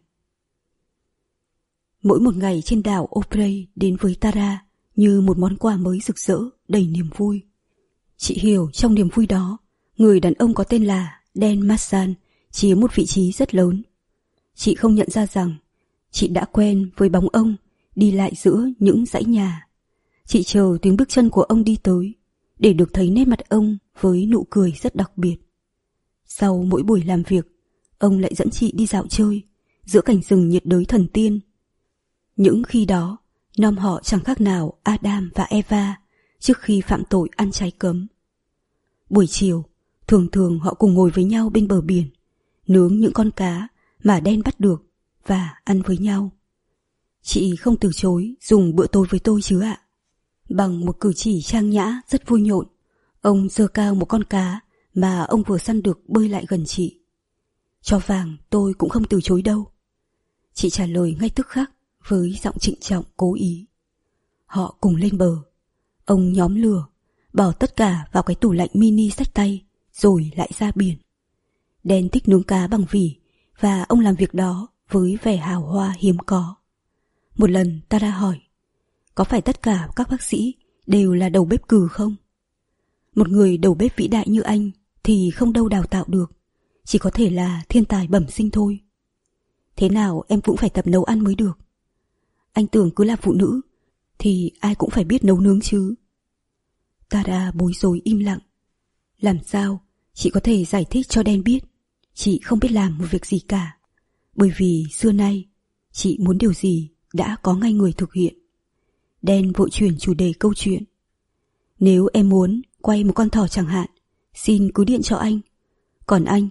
Mỗi một ngày trên đảo O'Prey đến với Tara như một món quà mới rực rỡ, đầy niềm vui. Chị hiểu trong niềm vui đó, người đàn ông có tên là Dan Massan chiếm một vị trí rất lớn. Chị không nhận ra rằng chị đã quen với bóng ông đi lại giữa những dãy nhà. Chị chờ tiếng bước chân của ông đi tới để được thấy nét mặt ông với nụ cười rất đặc biệt. Sau mỗi buổi làm việc, ông lại dẫn chị đi dạo chơi giữa cảnh rừng nhiệt đới thần tiên. Những khi đó, nom họ chẳng khác nào Adam và Eva trước khi phạm tội ăn trái cấm. Buổi chiều, thường thường họ cùng ngồi với nhau bên bờ biển, nướng những con cá mà Dan bắt được và ăn với nhau. Chị không từ chối dùng bữa tối với tôi chứ ạ. Bằng một cử chỉ trang nhã rất vui nhộn, ông giơ cao một con cá mà ông vừa săn được bơi lại gần chị. Cho vàng tôi cũng không từ chối đâu. Chị trả lời ngay tức khắc với giọng trịnh trọng cố ý. Họ cùng lên bờ. Ông nhóm lửa, bỏ tất cả vào cái tủ lạnh mini xách tay, rồi lại ra biển. Dan thích nướng cá bằng vỉ, và ông làm việc đó với vẻ hào hoa hiếm có. Một lần Tara hỏi, có phải tất cả các bác sĩ đều là đầu bếp cừ không? Một người đầu bếp vĩ đại như anh thì không đâu đào tạo được, chỉ có thể là thiên tài bẩm sinh thôi. Thế nào em cũng phải tập nấu ăn mới được. Anh tưởng cứ là phụ nữ thì ai cũng phải biết nấu nướng chứ. Tara bối rối im lặng. Làm sao chị có thể giải thích cho Dan biết chị không biết làm một việc gì cả, bởi vì xưa nay chị muốn điều gì đã có ngay người thực hiện. Dan vội chuyển chủ đề câu chuyện. Nếu em muốn quay một con thỏ chẳng hạn, xin cứ điện cho anh. Còn anh,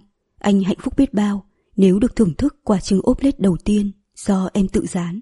Anh hạnh phúc biết bao nếu được thưởng thức quả trứng ốp lết đầu tiên do em tự rán.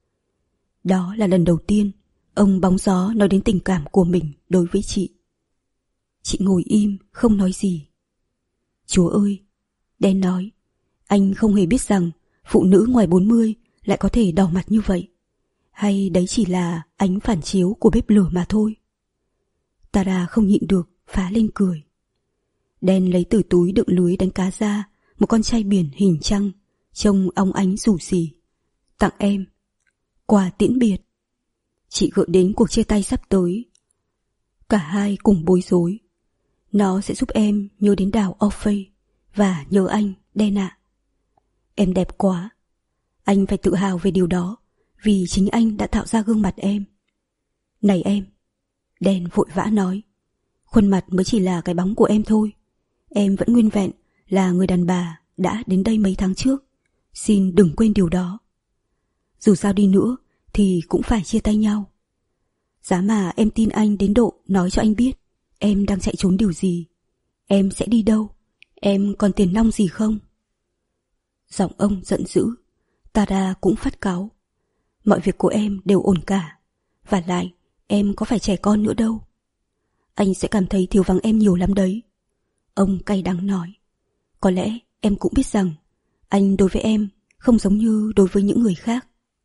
Đó là lần đầu tiên ông bóng gió nói đến tình cảm của mình đối với chị. Chị ngồi im không nói gì. Chúa ơi, Dan nói, anh không hề biết rằng phụ nữ ngoài bốn mươi lại có thể đỏ mặt như vậy. Hay đấy chỉ là ánh phản chiếu của bếp lửa mà thôi. Tara không nhịn được phá lên cười. Dan lấy từ túi đựng lưới đánh cá ra một con trai biển hình trăng, trông óng ánh rủ rỉ. Tặng em. Quà tiễn biệt. Chị gợi đến cuộc chia tay sắp tới. Cả hai cùng bối rối. Nó sẽ giúp em nhớ đến đảo Orphei và nhớ anh, Dan ạ. Em đẹp quá. Anh phải tự hào về điều đó, vì chính anh đã tạo ra gương mặt em. Này em, Dan vội vã nói, khuôn mặt mới chỉ là cái bóng của em thôi. Em vẫn nguyên vẹn là người đàn bà đã đến đây mấy tháng trước. Xin đừng quên điều đó. Dù sao đi nữa thì cũng phải chia tay nhau. Giá mà em tin anh đến độ nói cho anh biết em đang chạy trốn điều gì, em sẽ đi đâu, em còn tiền nong gì không. Giọng ông giận dữ. Tara cũng phát cáu. Mọi việc của em đều ổn cả. Và lại em có phải trẻ con nữa đâu. Anh sẽ cảm thấy thiếu vắng em nhiều lắm đấy. Ông cay đắng nói. Có lẽ em cũng biết rằng anh đối với em không giống như đối với những người khác.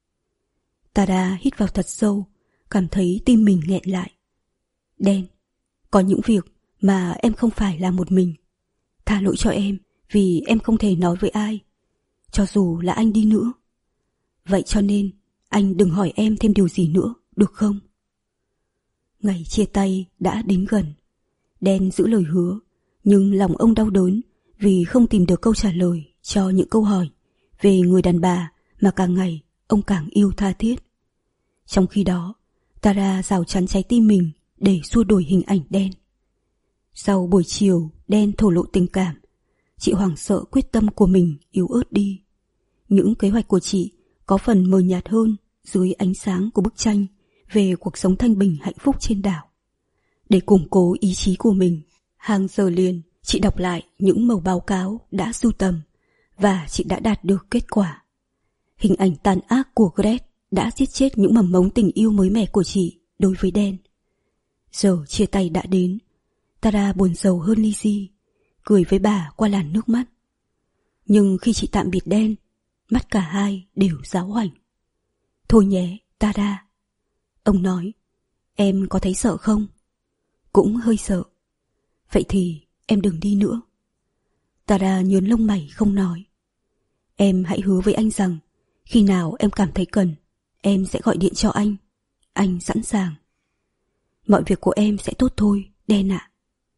Tara hít vào thật sâu, cảm thấy tim mình nghẹn lại. Dan, có những việc mà em không phải làm một mình. Tha lỗi cho em vì em không thể nói với ai, cho dù là anh đi nữa. Vậy cho nên anh đừng hỏi em thêm điều gì nữa, được không? Ngày chia tay đã đến gần. Dan giữ lời hứa, nhưng lòng ông đau đớn vì không tìm được câu trả lời cho những câu hỏi về người đàn bà mà càng ngày ông càng yêu tha thiết. Trong khi đó, Tara rào chắn trái tim mình để xua đuổi hình ảnh Dan. Sau buổi chiều Dan thổ lộ tình cảm, chị hoảng sợ quyết tâm của mình yếu ớt đi. Những kế hoạch của chị có phần mờ nhạt hơn dưới ánh sáng của bức tranh về cuộc sống thanh bình hạnh phúc trên đảo. Để củng cố ý chí của mình, hàng giờ liền chị đọc lại những mẩu báo cáo đã sưu tầm và chị đã đạt được kết quả. Hình ảnh tàn ác của Gret đã giết chết những mầm mống tình yêu mới mẻ của chị đối với Dan. Giờ chia tay đã đến. Tara buồn rầu hơn Lizzie, cười với bà qua làn nước mắt. Nhưng khi chị tạm biệt Dan, mắt cả hai đều giáo hoảnh. Thôi nhé, Tara. Ông nói, em có thấy sợ không? Cũng hơi sợ. Vậy thì em đừng đi nữa. Tara nhớn lông mày không nói. Em hãy hứa với anh rằng khi nào em cảm thấy cần, em sẽ gọi điện cho anh. Anh sẵn sàng. Mọi việc của em sẽ tốt thôi, Dan ạ.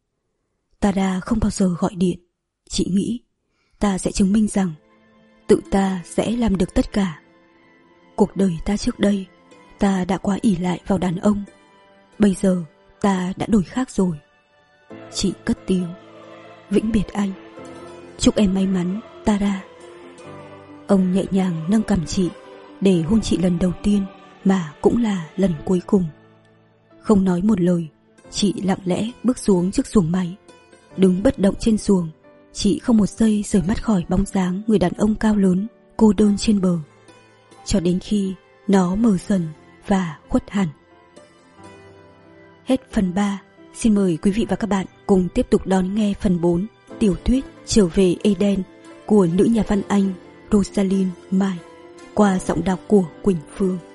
Tara không bao giờ gọi điện. Chị nghĩ ta sẽ chứng minh rằng tự ta sẽ làm được tất cả. Cuộc đời ta trước đây, ta đã quá ỷ lại vào đàn ông. Bây giờ ta đã đổi khác rồi. Chị cất tiếng. Vĩnh biệt anh. Chúc em may mắn, Tara. Ông nhẹ nhàng nâng cằm chị để hôn chị lần đầu tiên mà cũng là lần cuối cùng. Không nói một lời, chị lặng lẽ bước xuống trước xuồng máy. Đứng bất động trên xuồng, chị không một giây rời mắt khỏi bóng dáng người đàn ông cao lớn, cô đơn trên bờ, cho đến khi nó mờ dần và khuất hẳn. Hết phần ba. Xin mời quý vị và các bạn cùng tiếp tục đón nghe phần bốn, tiểu thuyết Trở về Eden của nữ nhà văn Anh Rosalind May qua giọng đọc của Quỳnh Phương.